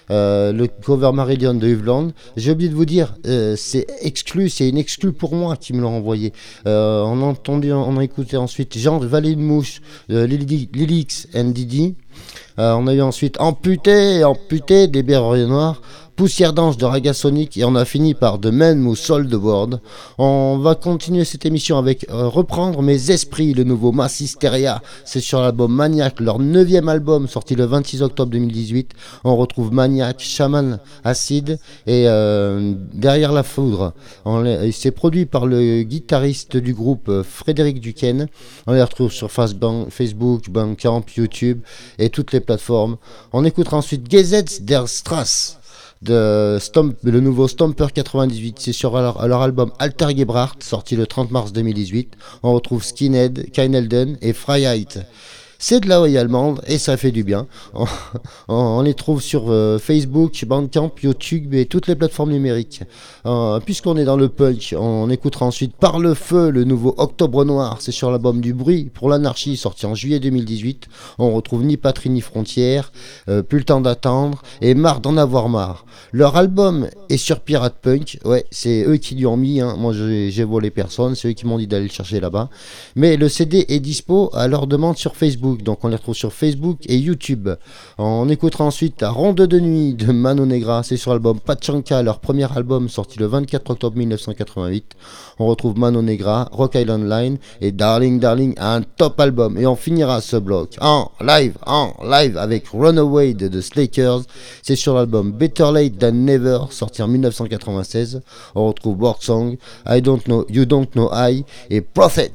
Euh, le cover Marillion de Yveland. J'ai oublié de vous dire, euh, c'est exclu, c'est une exclu pour moi qui me l'ont envoyé. Euh, on a entendu, on a écouté ensuite Genre Vallée de Mouche, euh, Lilix and Didi. Euh, on a eu ensuite Amputé, Amputé des Berruriers Noirs, Poussière d'Ange de Ragasonic, et on a fini par The Man Who Sold the World. On va continuer cette émission avec euh, reprendre Mes Esprits, le nouveau Mass Hysteria. C'est sur l'album Maniac, leur neuvième album sorti le vingt-six octobre deux mille dix-huit. On retrouve Maniac, Shaman Acid et euh, Derrière la Foudre. On, c'est produit par le guitariste du groupe euh, Frédéric Duquesne. On les retrouve sur Facebook, Bandcamp, YouTube et toutes les plateformes. On écoutera ensuite Gesetz der Straße de Stomp, le nouveau Stomper quatre-vingt-dix-huit. C'est sur leur, leur album Alter Gebracht, sorti le trente mars deux mille dix-huit. On retrouve Skinhead, Keinelden et Freiheit. C'est de la Hawaii allemande et ça fait du bien. On, on les trouve sur euh, Facebook, Bandcamp, YouTube et toutes les plateformes numériques. Euh, puisqu'on est dans le punk, on écoutera ensuite Par le Feu, le nouveau Octobre Noir. C'est sur l'album Du Bruit pour l'Anarchie, sorti en juillet deux mille dix-huit. On retrouve Ni Patrie ni Frontières, euh, Plus le temps d'attendre et Marre d'en avoir marre. Leur album est sur Pirate Punk. Ouais, c'est eux qui lui ont mis. Hein. Moi, j'ai, j'ai volé personne. C'est eux qui m'ont dit d'aller le chercher là-bas. Mais le C D est dispo à leur demande sur Facebook. Donc on les retrouve sur Facebook et YouTube. On écoutera ensuite la Ronde de Nuit de Mano Negra. C'est sur l'album Pachanka, leur premier album sorti le vingt-quatre octobre mille neuf cent quatre-vingt-huit. On retrouve Mano Negra, Rock Island Line et Darling Darling, un top album. Et on finira ce bloc en live, en live avec Runaway de The Slakers. C'est sur l'album Better Late Than Never, sorti en mille neuf cent quatre-vingt-seize. On retrouve Work Song, I Don't Know, You Don't Know I et Prophet.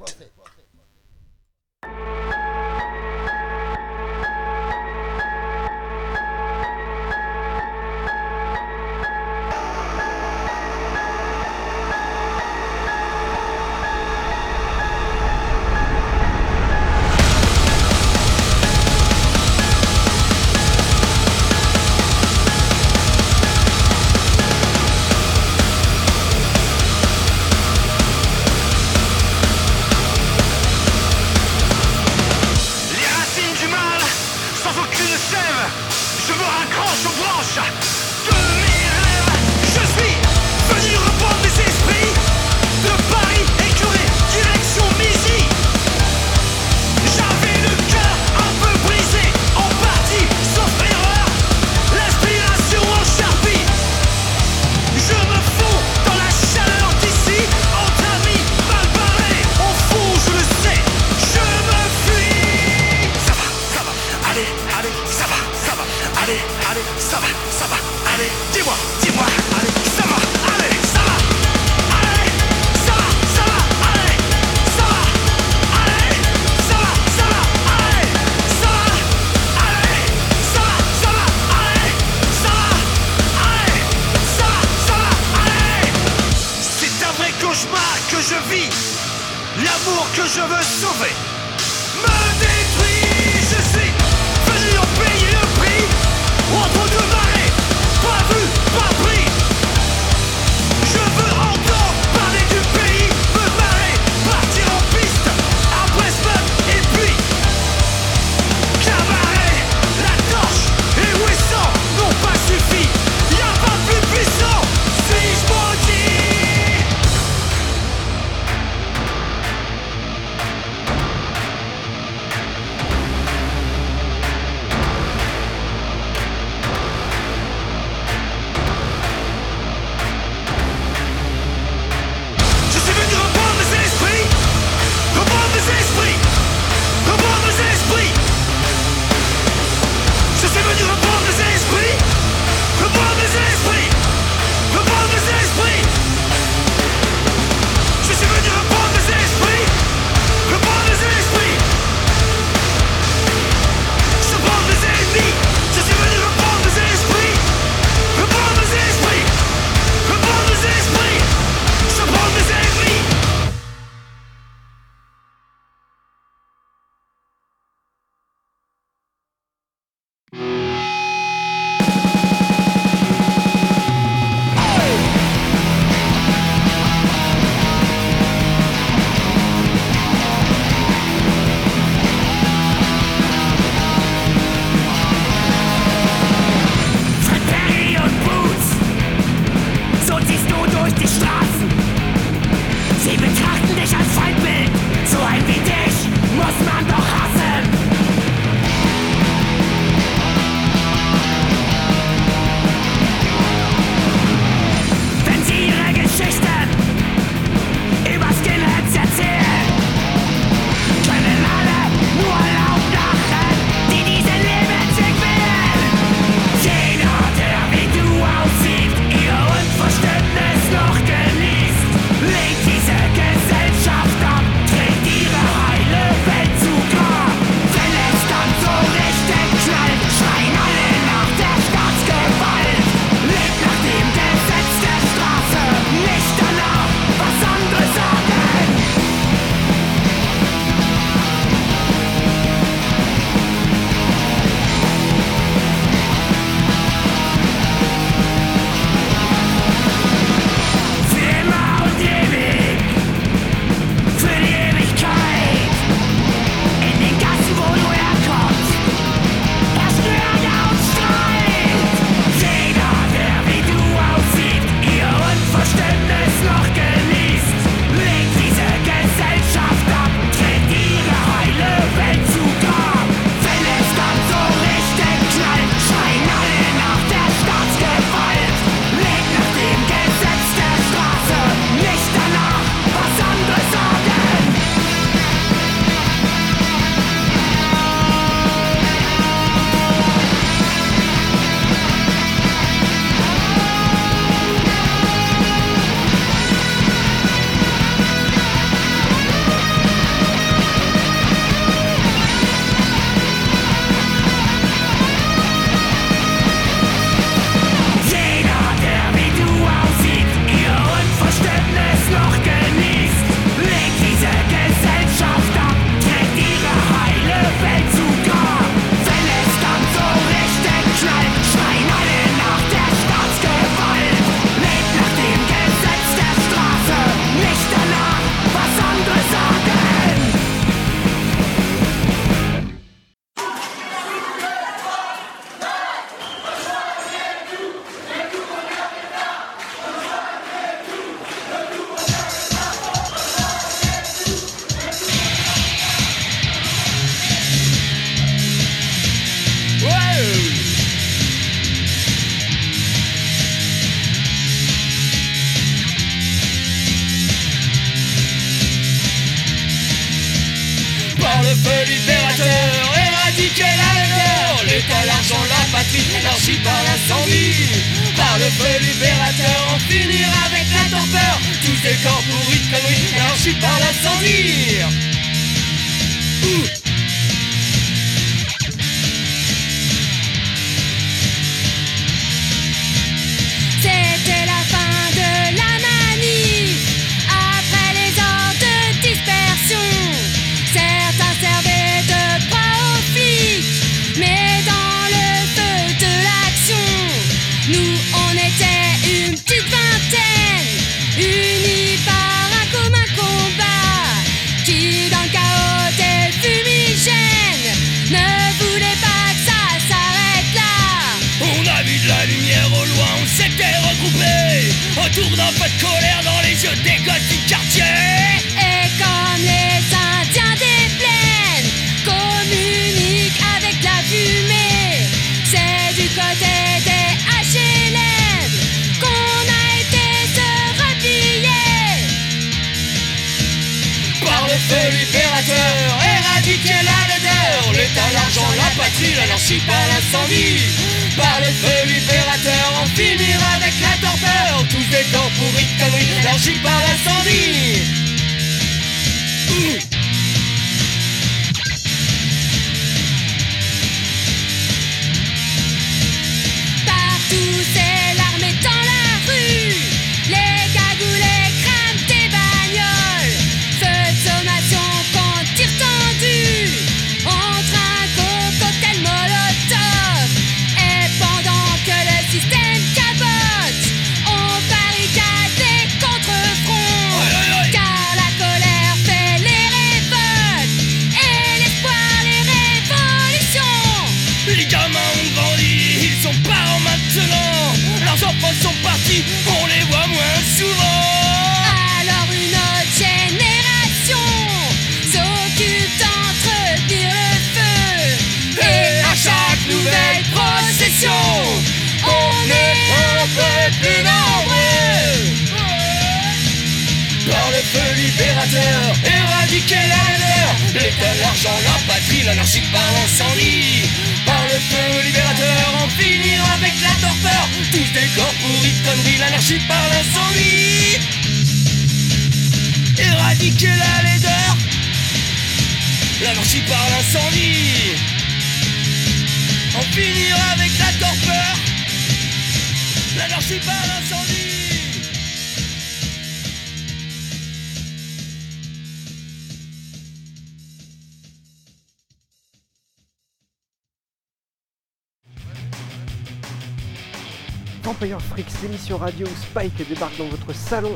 feu libérateur, éradiquer la laideur, l'état, l'argent, la patrie, l'anarchie par l'incendie. Par le feu libérateur, en finir avec la torpeur, tous ces corps pourris de conneries, l'anarchie par l'incendie. Ouh. C'était la fin de la manif, après les heures de dispersion. Certains servaient de bras aux flics, mais dans le feu de l'action, nous on était une petite vingtaine, unis par un commun combat, qui dans le chaos des fumigènes ne voulait pas que ça s'arrête là. On a vu de la lumière au loin, on s'était regroupés autour d'un feu de colère dans les yeux des gosses du quartier. Et comme les Indiens des plaines communiquent avec la fumée, c'est du côté des H L M qu'on a été se replier. Par le feu libérateur, éradiquer la laideur, l'état, l'argent, la patrie, l'anarchie par l'incendie. Par le feu libérateur, en finir avec la torpeur, tous des corps pourris de conneries, l'anarchie par l'incendie. Ouh. Partout c'est l'armée dans la rue, les cagoulés crament des bagnoles, feu de sommation quand tire tendu, on trinque au cocktail molotov, et pendant que le système capote, on barricade les contrefronts, car la colère fait les révoltes, et l'espoir les révolutions. Les gamins ont grandi, ils sont parents maintenant, leurs enfants sont partis, on les voit moins souvent. Alors une autre génération s'occupe d'entretenir le feu, Et à chaque nouvelle procession, on est un peu plus nombreux. Par le feu libérateur, éradiquer la laideur, l'état, l'argent, la patrie, l'anarchie par l'incendie. Par le feu libérateur, en finir avec la torpeur, tous des corps pourris de conneries, l'anarchie par l'incendie. Éradiquer la laideur, l'anarchie par l'incendie. En finir avec la torpeur, l'anarchie par l'incendie. Vampire Freaks, l'émission radio où Spike débarque dans votre salon.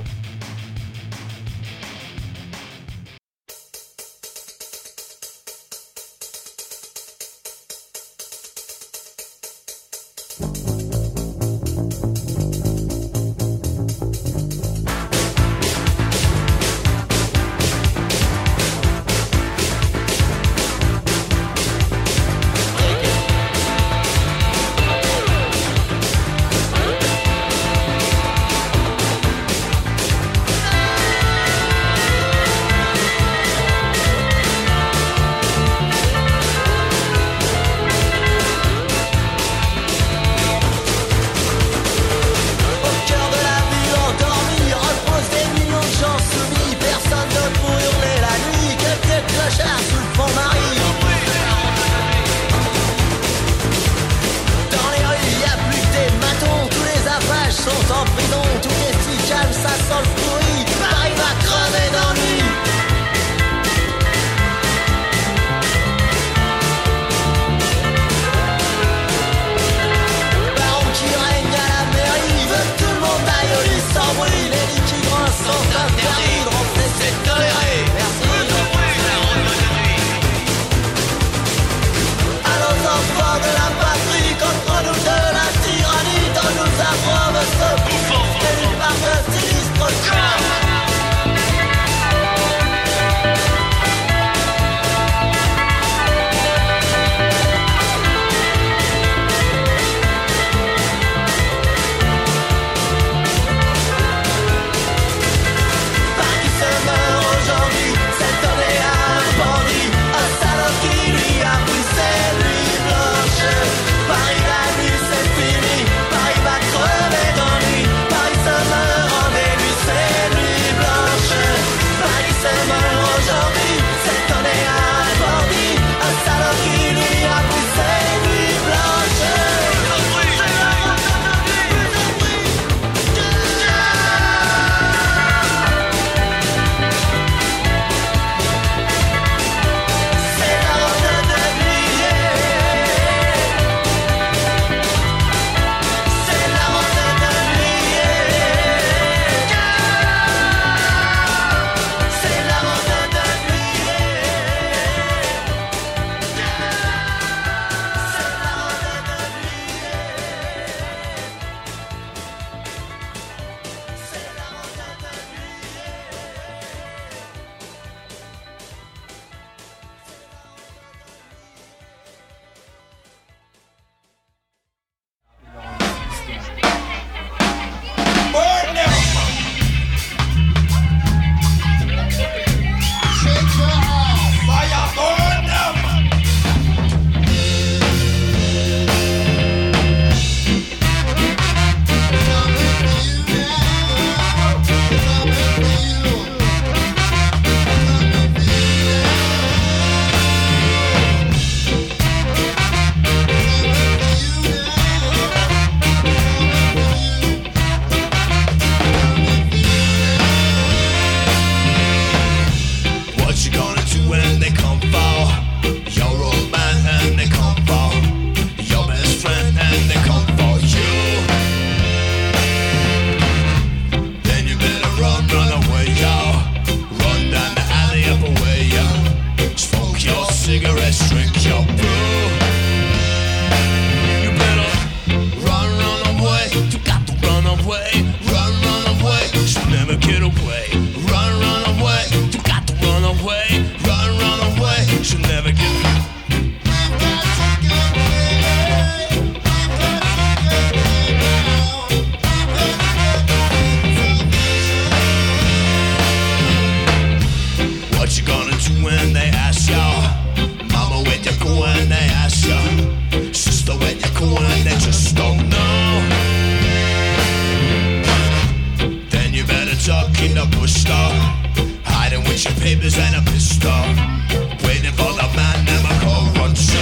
better duck in the bush stop, hiding with your papers and a pistol, waiting for the man never call run. So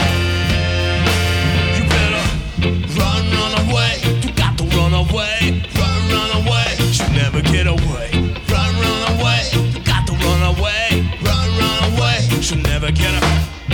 you better run, run away. You got to run away, run, run away. You'll never get away. Run, run away. You got to run away, run, run away. You'll never get away.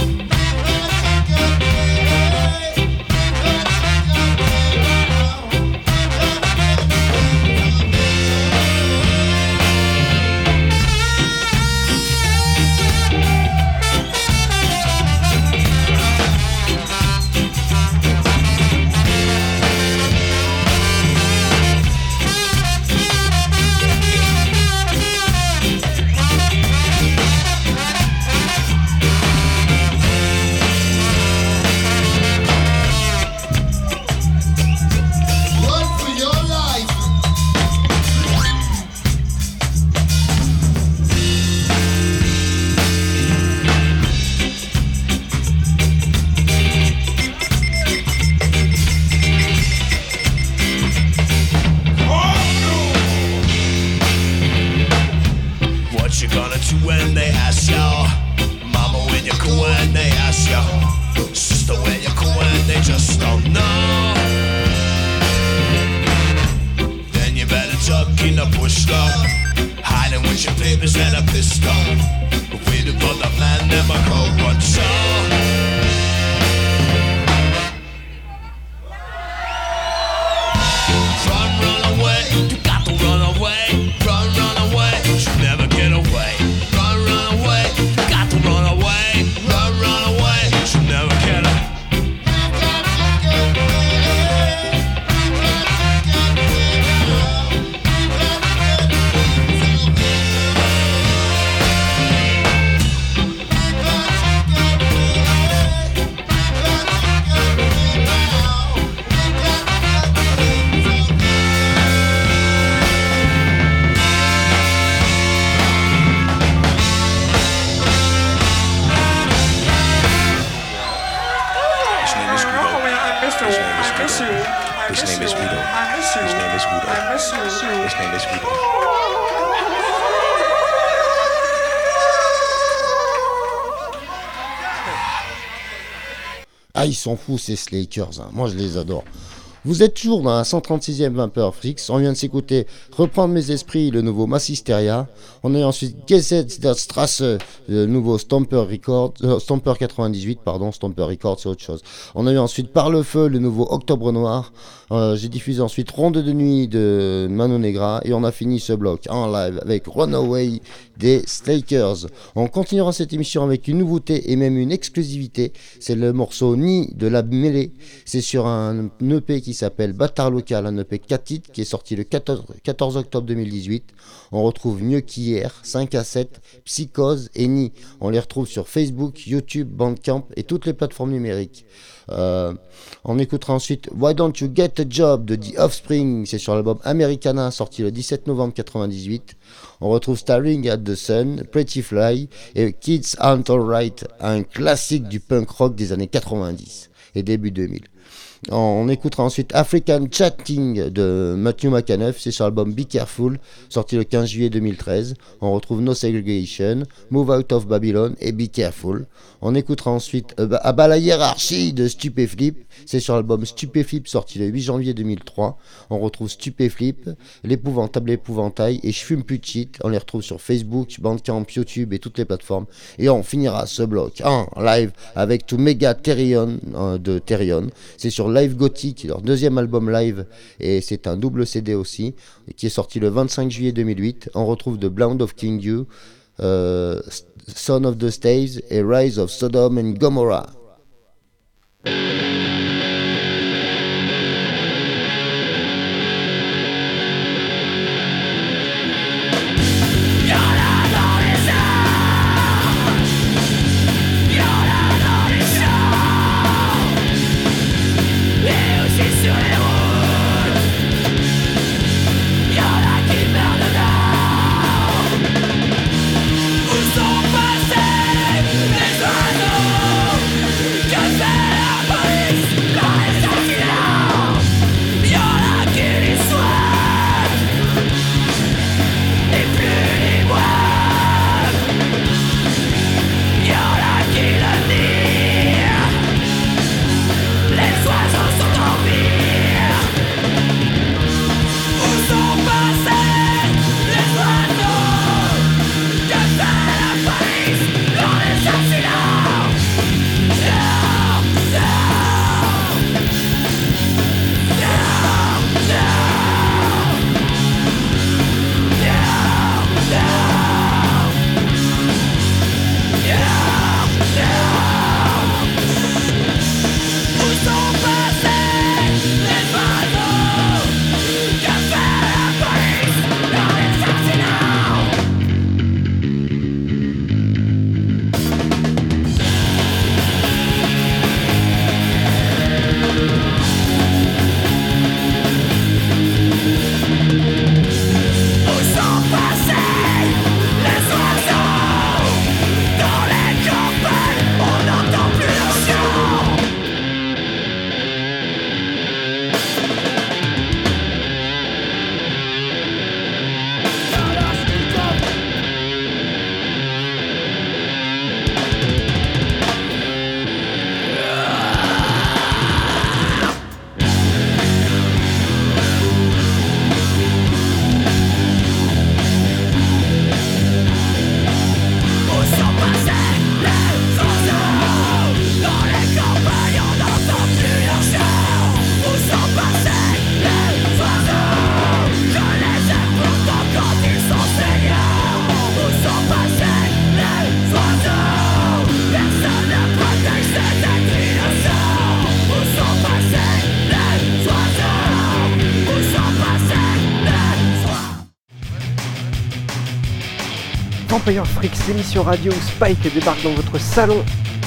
Ah, ils sont fous ces Slakers, hein. Moi je les adore. Vous êtes toujours dans la cent trente-sixième Vapeur Frix. On vient de s'écouter Reprendre mes esprits, le nouveau Massisteria. On a eu ensuite Gesetz der Strasse, le nouveau Stomper Record, euh, Stomper quatre-vingt-dix-huit, pardon, Stomper Record, c'est autre chose. On a eu ensuite Par le feu, le nouveau Octobre Noir. Euh, j'ai diffusé ensuite Ronde de nuit de Mano Negra. Et on a fini ce bloc en live avec Runaway des Slakers. On continuera cette émission avec une nouveauté et même une exclusivité. C'est le morceau Ni de la mêlée. C'est sur un E P qui s'appelle Bâtard Local, un E P quatre titres qui est sorti le quatorze octobre deux mille dix-huit. On retrouve Mieux qu'hier, cinq à sept, Psychose et Ni. On les retrouve sur Facebook, YouTube, Bandcamp et toutes les plateformes numériques. Euh, on écoutera ensuite Why Don't You Get a Job de The Offspring, c'est sur l'album Americana sorti le dix-sept novembre quatre-vingt-dix-huit. On retrouve Staring at the Sun, Pretty Fly et Kids Aren't Alright, un classique du punk rock des années quatre-vingt-dix et début deux mille. On écoutera ensuite African Chatting de Matthew McAnuff, c'est sur l'album Be Careful, sorti le quinze juillet deux mille treize. On retrouve No Segregation, Move Out of Babylon et Be Careful. On écoutera ensuite euh, À bas la hiérarchie de Stupéflip, c'est sur l'album Stupéflip, sorti le huit janvier deux mille trois. On retrouve Stupéflip, L'épouvantable épouvantail et Je fume plus de shit. On les retrouve sur Facebook, Bandcamp, YouTube et toutes les plateformes. Et on finira ce bloc en live avec To Mega Therion euh, de Therion. C'est sur Live Gothic, leur deuxième album live, et c'est un double C D aussi, qui est sorti le vingt-cinq juillet deux mille huit. On retrouve The Blood of King You, euh, Son of the Staves et Rise of Sodom and Gomorrah. Passés les oiseaux, que fait la police? Campfire Freaks, l'émission radio où Spike débarque dans votre salon.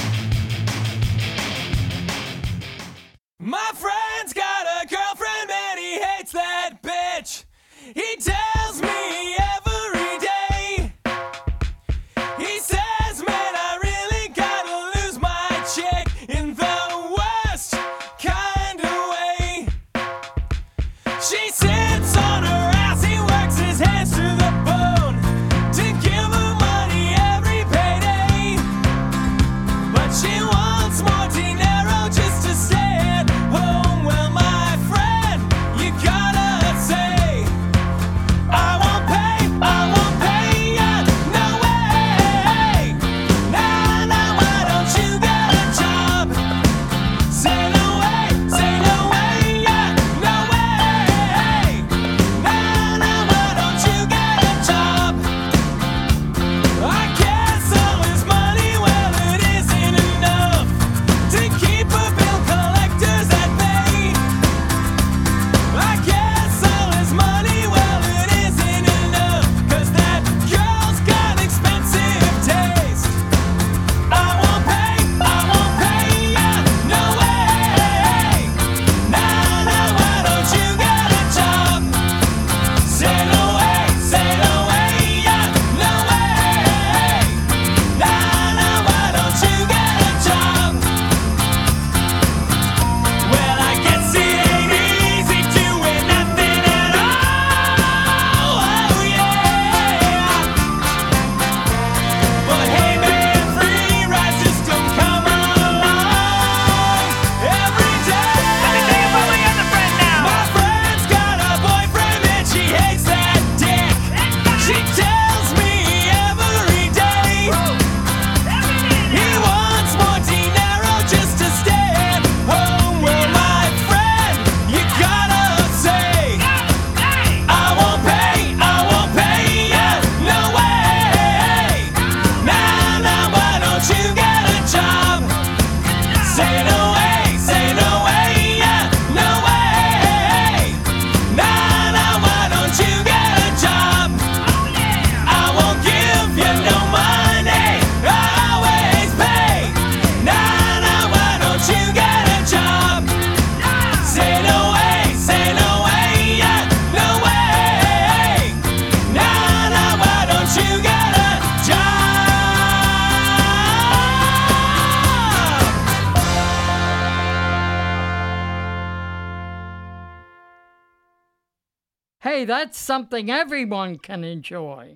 My friend's got a girlfriend and he hates that bitch. He tells me every day. He says, man, I really gotta lose my chick in the worst kind of way. She sits on her ass, he works his hands to the bone to give her money every payday. But she wants more dinero just to stay at home. Well, my friend, you gotta say, I won't pay, I won't pay ya, no way. Nah, nah, why don't you get a job? Say no way, say no way, yeah, no way. Nah, nah, why don't you get a job? I guess all his money, well, it isn't enough to keep her bill collectors at bay. I guess all his money, well, it isn't enough, 'cause that girl's got expensive taste. I won't pay, I won't pay ya, no way. Nah, nah, why don't you get a job? Say no way, say no way, yeah, no way. Nah, nah, why don't you get a job? Well, I guess it ain't easy doing nothing at all. Oh yeah. But hey man, free rides just don't come along every day. Let me tell you about my other friend now. My friend's got a boyfriend and she hates that dick. She tells me every day he wants more dinero just to stay at home. Well, my friend, you gotta say, I won't pay, I won't pay ya, no way. Nah, nah, why don't you get a job? Say no way, say no way, yeah, no way. Nah, nah, why don't you get a job? I won't give you no money, I always pay. Nah, nah, why don't you get a job? Say no way, say no way, yeah, no way. Nah, nah, why don't you get a job? Hey, that's something everyone can enjoy.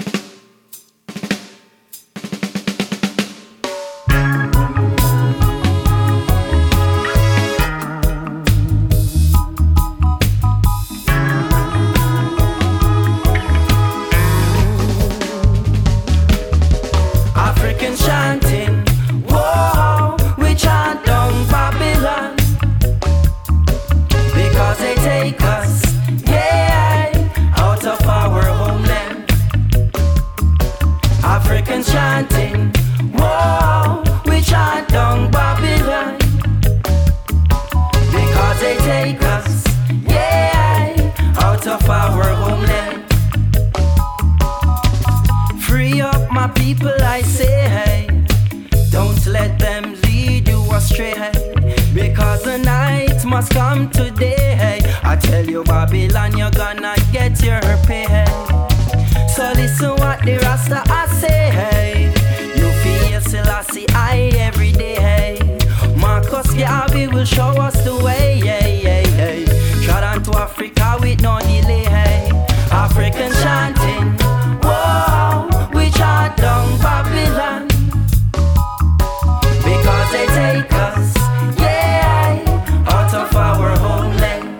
African chanting, whoa, we chant down Babylon because they take us, yeah, out of our homeland. African chanting, whoa, we chant down Babylon because they take us, yeah, out of our homeland. Free up my people, I say, hey. Don't let them lead you astray, hey. Because the night must come today, hey. I tell you, Babylon, you're gonna get your pay, hey. So listen what the Rasta I say, hey. You feel Selassie I every day, hey. Marcus Garvey will show us the way, hey, hey, hey. Trot on to Africa with no delay, hey. African chanting, whoa, we chant down Babylon because they take us, yeah, out of our homeland.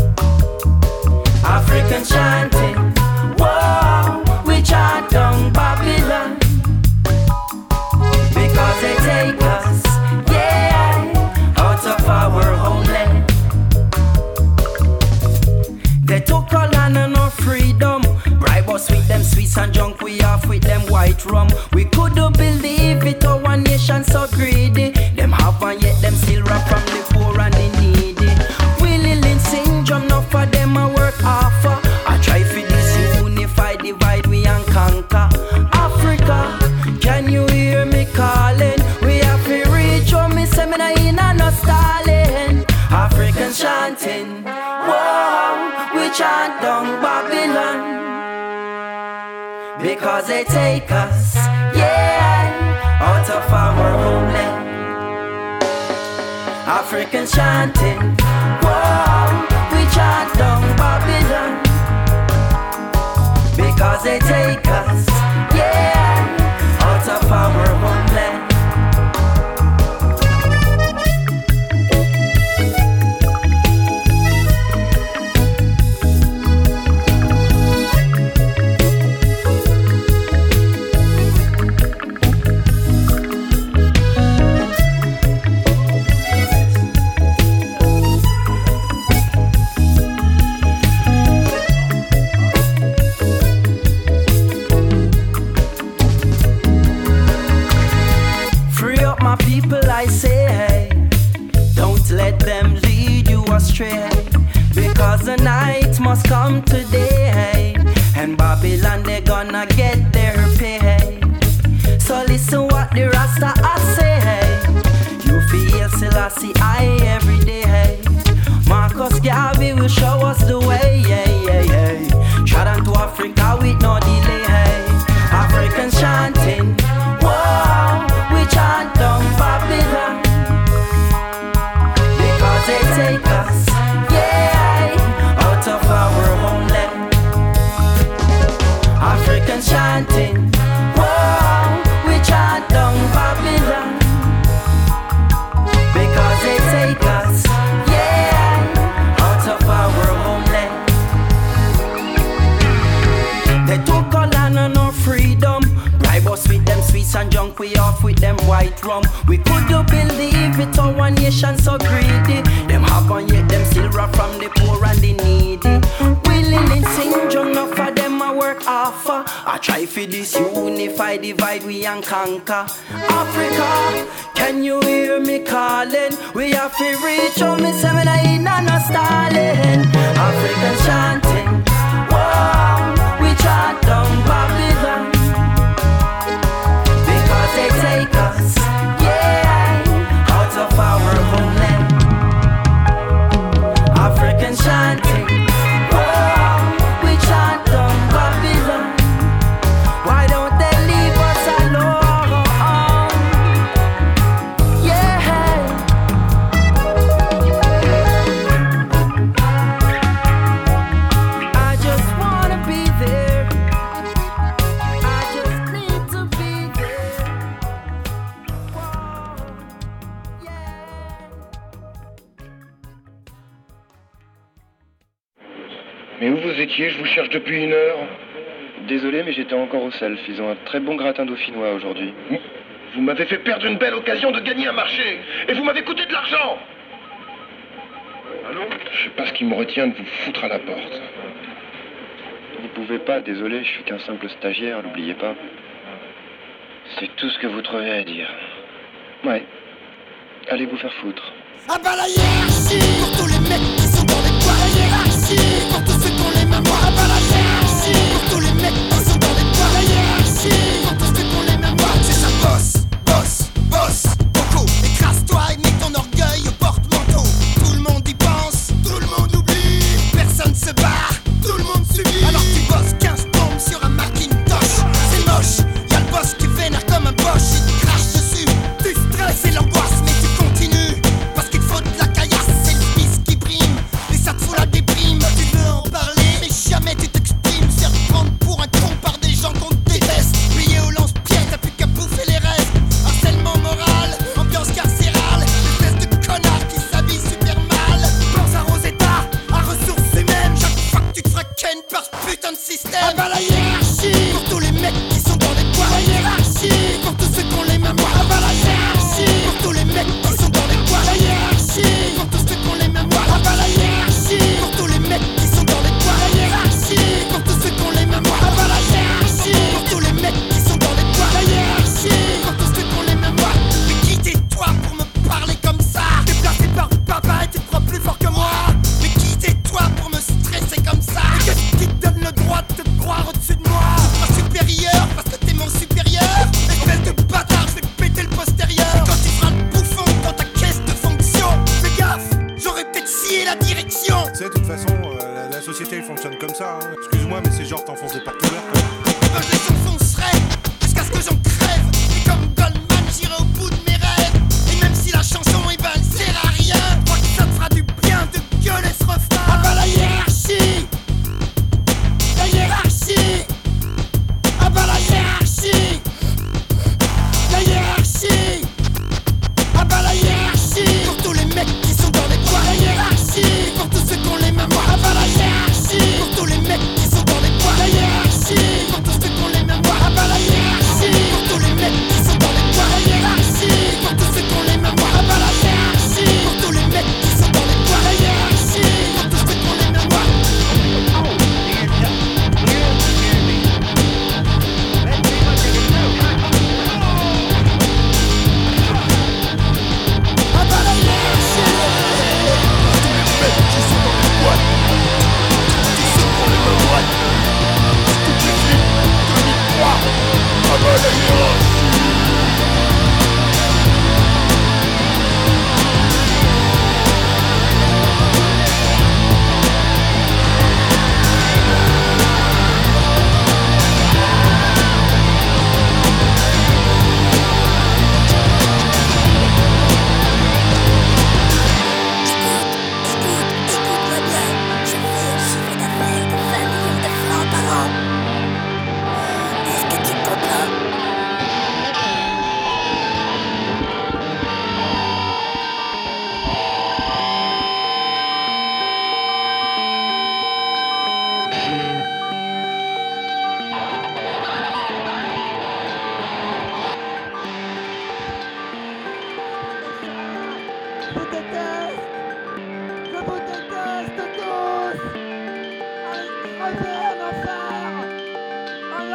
African chanting, whoa, we chant down Babylon because they take us, yeah, out of our homeland. They took our land and our freedom, bribe us with them sweets and junk, we off with them white rum. We couldn't believe it, our nation so greedy. Them have and yet them still rob from the poor and the needy. Willie Lynn syndrome, enough for them a work offer. I try for this unify, divide we and conquer. Africa because they take us, yeah, out of our homeland. Africans chanting, whoa, we chant down Babylon, because they take us, yeah, out of our homeland. Let them lead you astray, because the night must come today, and Babylon they gonna get their pay. So listen what the Rasta I say. You feel Selassie I every day. Marcus Garvey will show us the way. Trot onto Africa with no delay. Africans chanting, whoa, we chant down Babylon, they take us, yeah, out of our homeland. Africans chanting, whoa, we chant down Babylon, because they take us, yeah, out of our homeland. They took our land and our freedom, bribe us with them sweets and junk we off with them white rum. We couldn't believe it, our nation so greedy. Them have on yet them still rob from the poor and the needy. Willing in syndrome, enough of them a work offer. I try for this unify, divide we and conquer. Africa, can you hear me calling? We have to reach on me, say me na in and no stalling. African chanting, whoa, we chant down Babylon, because they take us, yeah, out of our homeland. Africans chanting, whoa, we chant down Babylon. Why don't they leave us alone? Yeah. I just wanna be there. I just need to be there. Whoa. Mais où vous étiez? Je vous cherche depuis une heure. Désolé, mais j'étais encore au self. Ils ont un très bon gratin dauphinois aujourd'hui. Vous m'avez fait perdre une belle occasion de gagner un marché. Et vous m'avez coûté de l'argent. Allô? Je sais pas ce qui me retient de vous foutre à la porte. Vous pouvez pas, désolé, je suis qu'un simple stagiaire, n'oubliez pas. C'est tout ce que vous trouvez à dire. Ouais. Allez vous faire foutre. Ah bah la hiérarchie, pour tous les mecs qui sont dans les bois. La hiérarchie, pour tous ceux qui ont les mêmes voix. Ah bah la hiérarchie, pour tous les mecs qui sont dans les bois. La hiérarchie, pour tous ceux qui ont les mêmes voix. C'est ça, boss, boss, boss, Coco. Écrase-toi et mets ton orgueil au porte-manteau. Tout le monde y pense, tout le monde oublie. Personne se barre, tout le monde subit. Alors tu bosses quinze bombes sur un Macintosh. C'est moche, y'a le boss qui est vénère comme un boss. Il te crache dessus, tu stresses et l'angoisse, mais tu continues. Parce qu'il te faut de la caillasse, c'est le fils qui prime. Et ça te fout la déprime, tu veux en parler.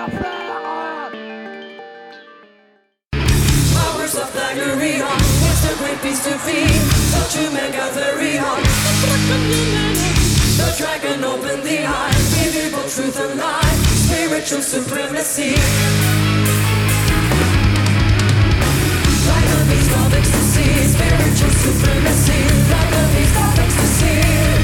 Powers of Thagerion, what's the great beast to be? Don't you make a Therion? The dragon opened the eye, gave you both truth and lie, spiritual supremacy. Like a beast of ecstasy, spiritual supremacy. Like a beast of ecstasy.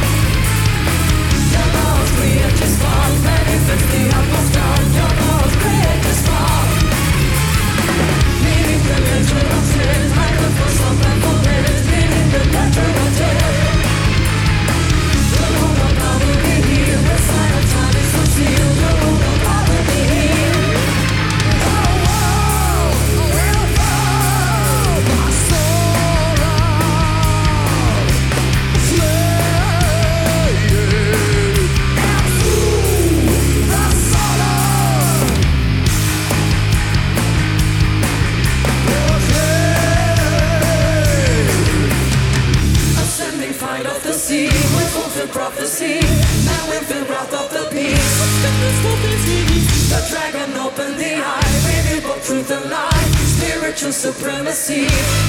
Your laws create your spawn, manifest the utmost down. Your laws create your spawn. Meaning the natural sin, like the force of unfolded, meaning the natural sin. The world of power will be here, the sign of time is concealed. The world of power will be here. Oh, whoa, we'll go, my soul, slay, and through the sorrow. Ascending fight of the sea, we fulfill prophecy, and we feel wrath of the beast. The dragon opened the eye, revealed both truth and lie, spiritual supremacy.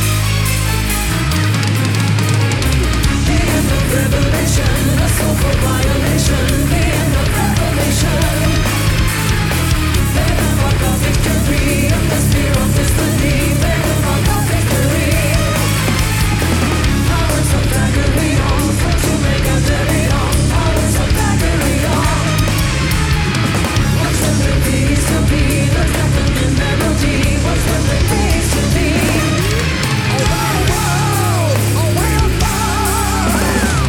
The end of revelation, a soul for violation. The end of revelation. They will mark our victory, and the spear of destiny. They will mark our victory. Powers of Thagerion, what you make a Therion. Powers of Thagerion. Watch what the beast to be, the captain in melody. Watch what the beast to be. Oh, oh, oh, oh, we'll fall.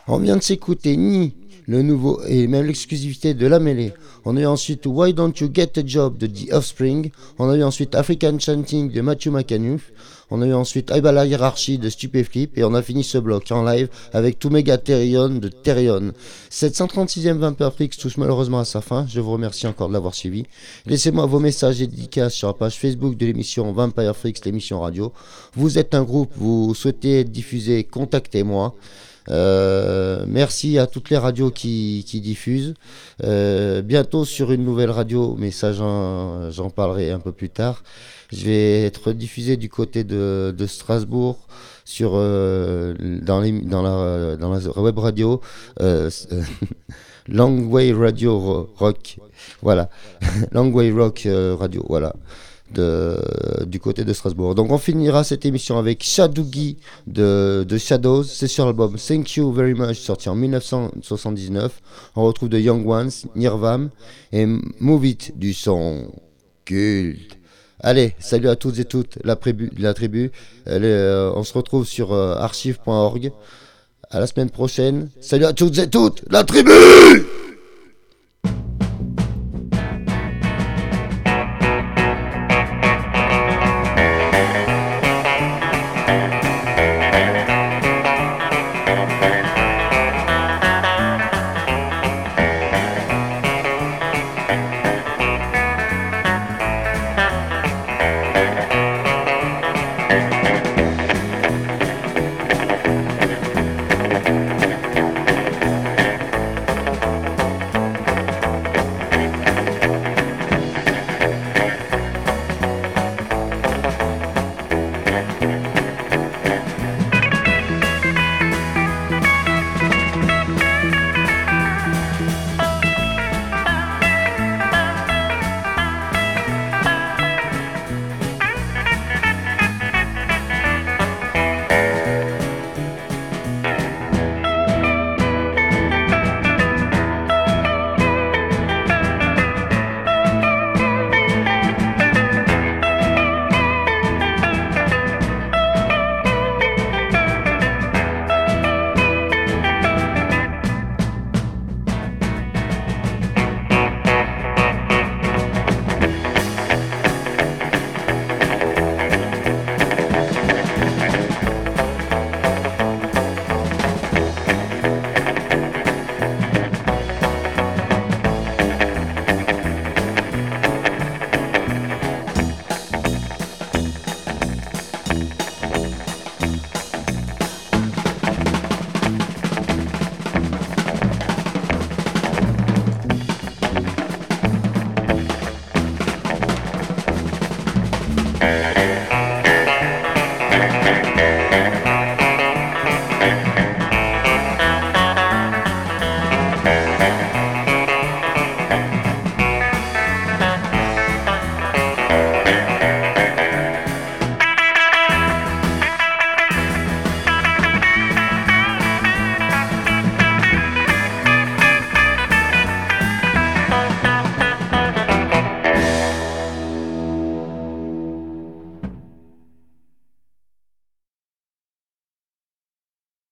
On vient de s'écouter Ni, le nouveau et même l'exclusivité de La Mêlée. On a eu ensuite Why Don't You Get a Job de The Offspring. On a eu ensuite African Chanting de Matthew McCanuf. On a eu ensuite Aïba la hiérarchie de Stupéflip. Et on a fini ce bloc en live avec Tumega Therion de Therion. Cette cent trente-sixième Vampire Freaks touche malheureusement à sa fin. Je vous remercie encore de l'avoir suivi. Laissez-moi vos messages et dédicaces sur la page Facebook de l'émission Vampire Freaks, l'émission radio. Vous êtes un groupe, vous souhaitez être diffusé, contactez-moi. Euh, merci à toutes les radios qui, qui diffusent. Euh, bientôt sur une nouvelle radio, mais ça j'en, j'en parlerai un peu plus tard. Je vais être diffusé du côté de, de Strasbourg sur euh, dans, les, dans, la, dans la web radio euh, Longway Radio Rock. Voilà, Longway Rock euh, Radio. Voilà. De, du côté de Strasbourg. Donc on finira cette émission avec Shadougi de, de Shadows. C'est sur l'album Thank You Very Much, sorti en dix-neuf cent soixante-dix-neuf. On retrouve The Young Ones, Nirvam et Move It, du son culte. Allez, salut à toutes et toutes, la, prébu, la tribu. Allez, euh, on se retrouve sur euh, archive point org. À la semaine prochaine. Salut à toutes et toutes, la tribu. Thank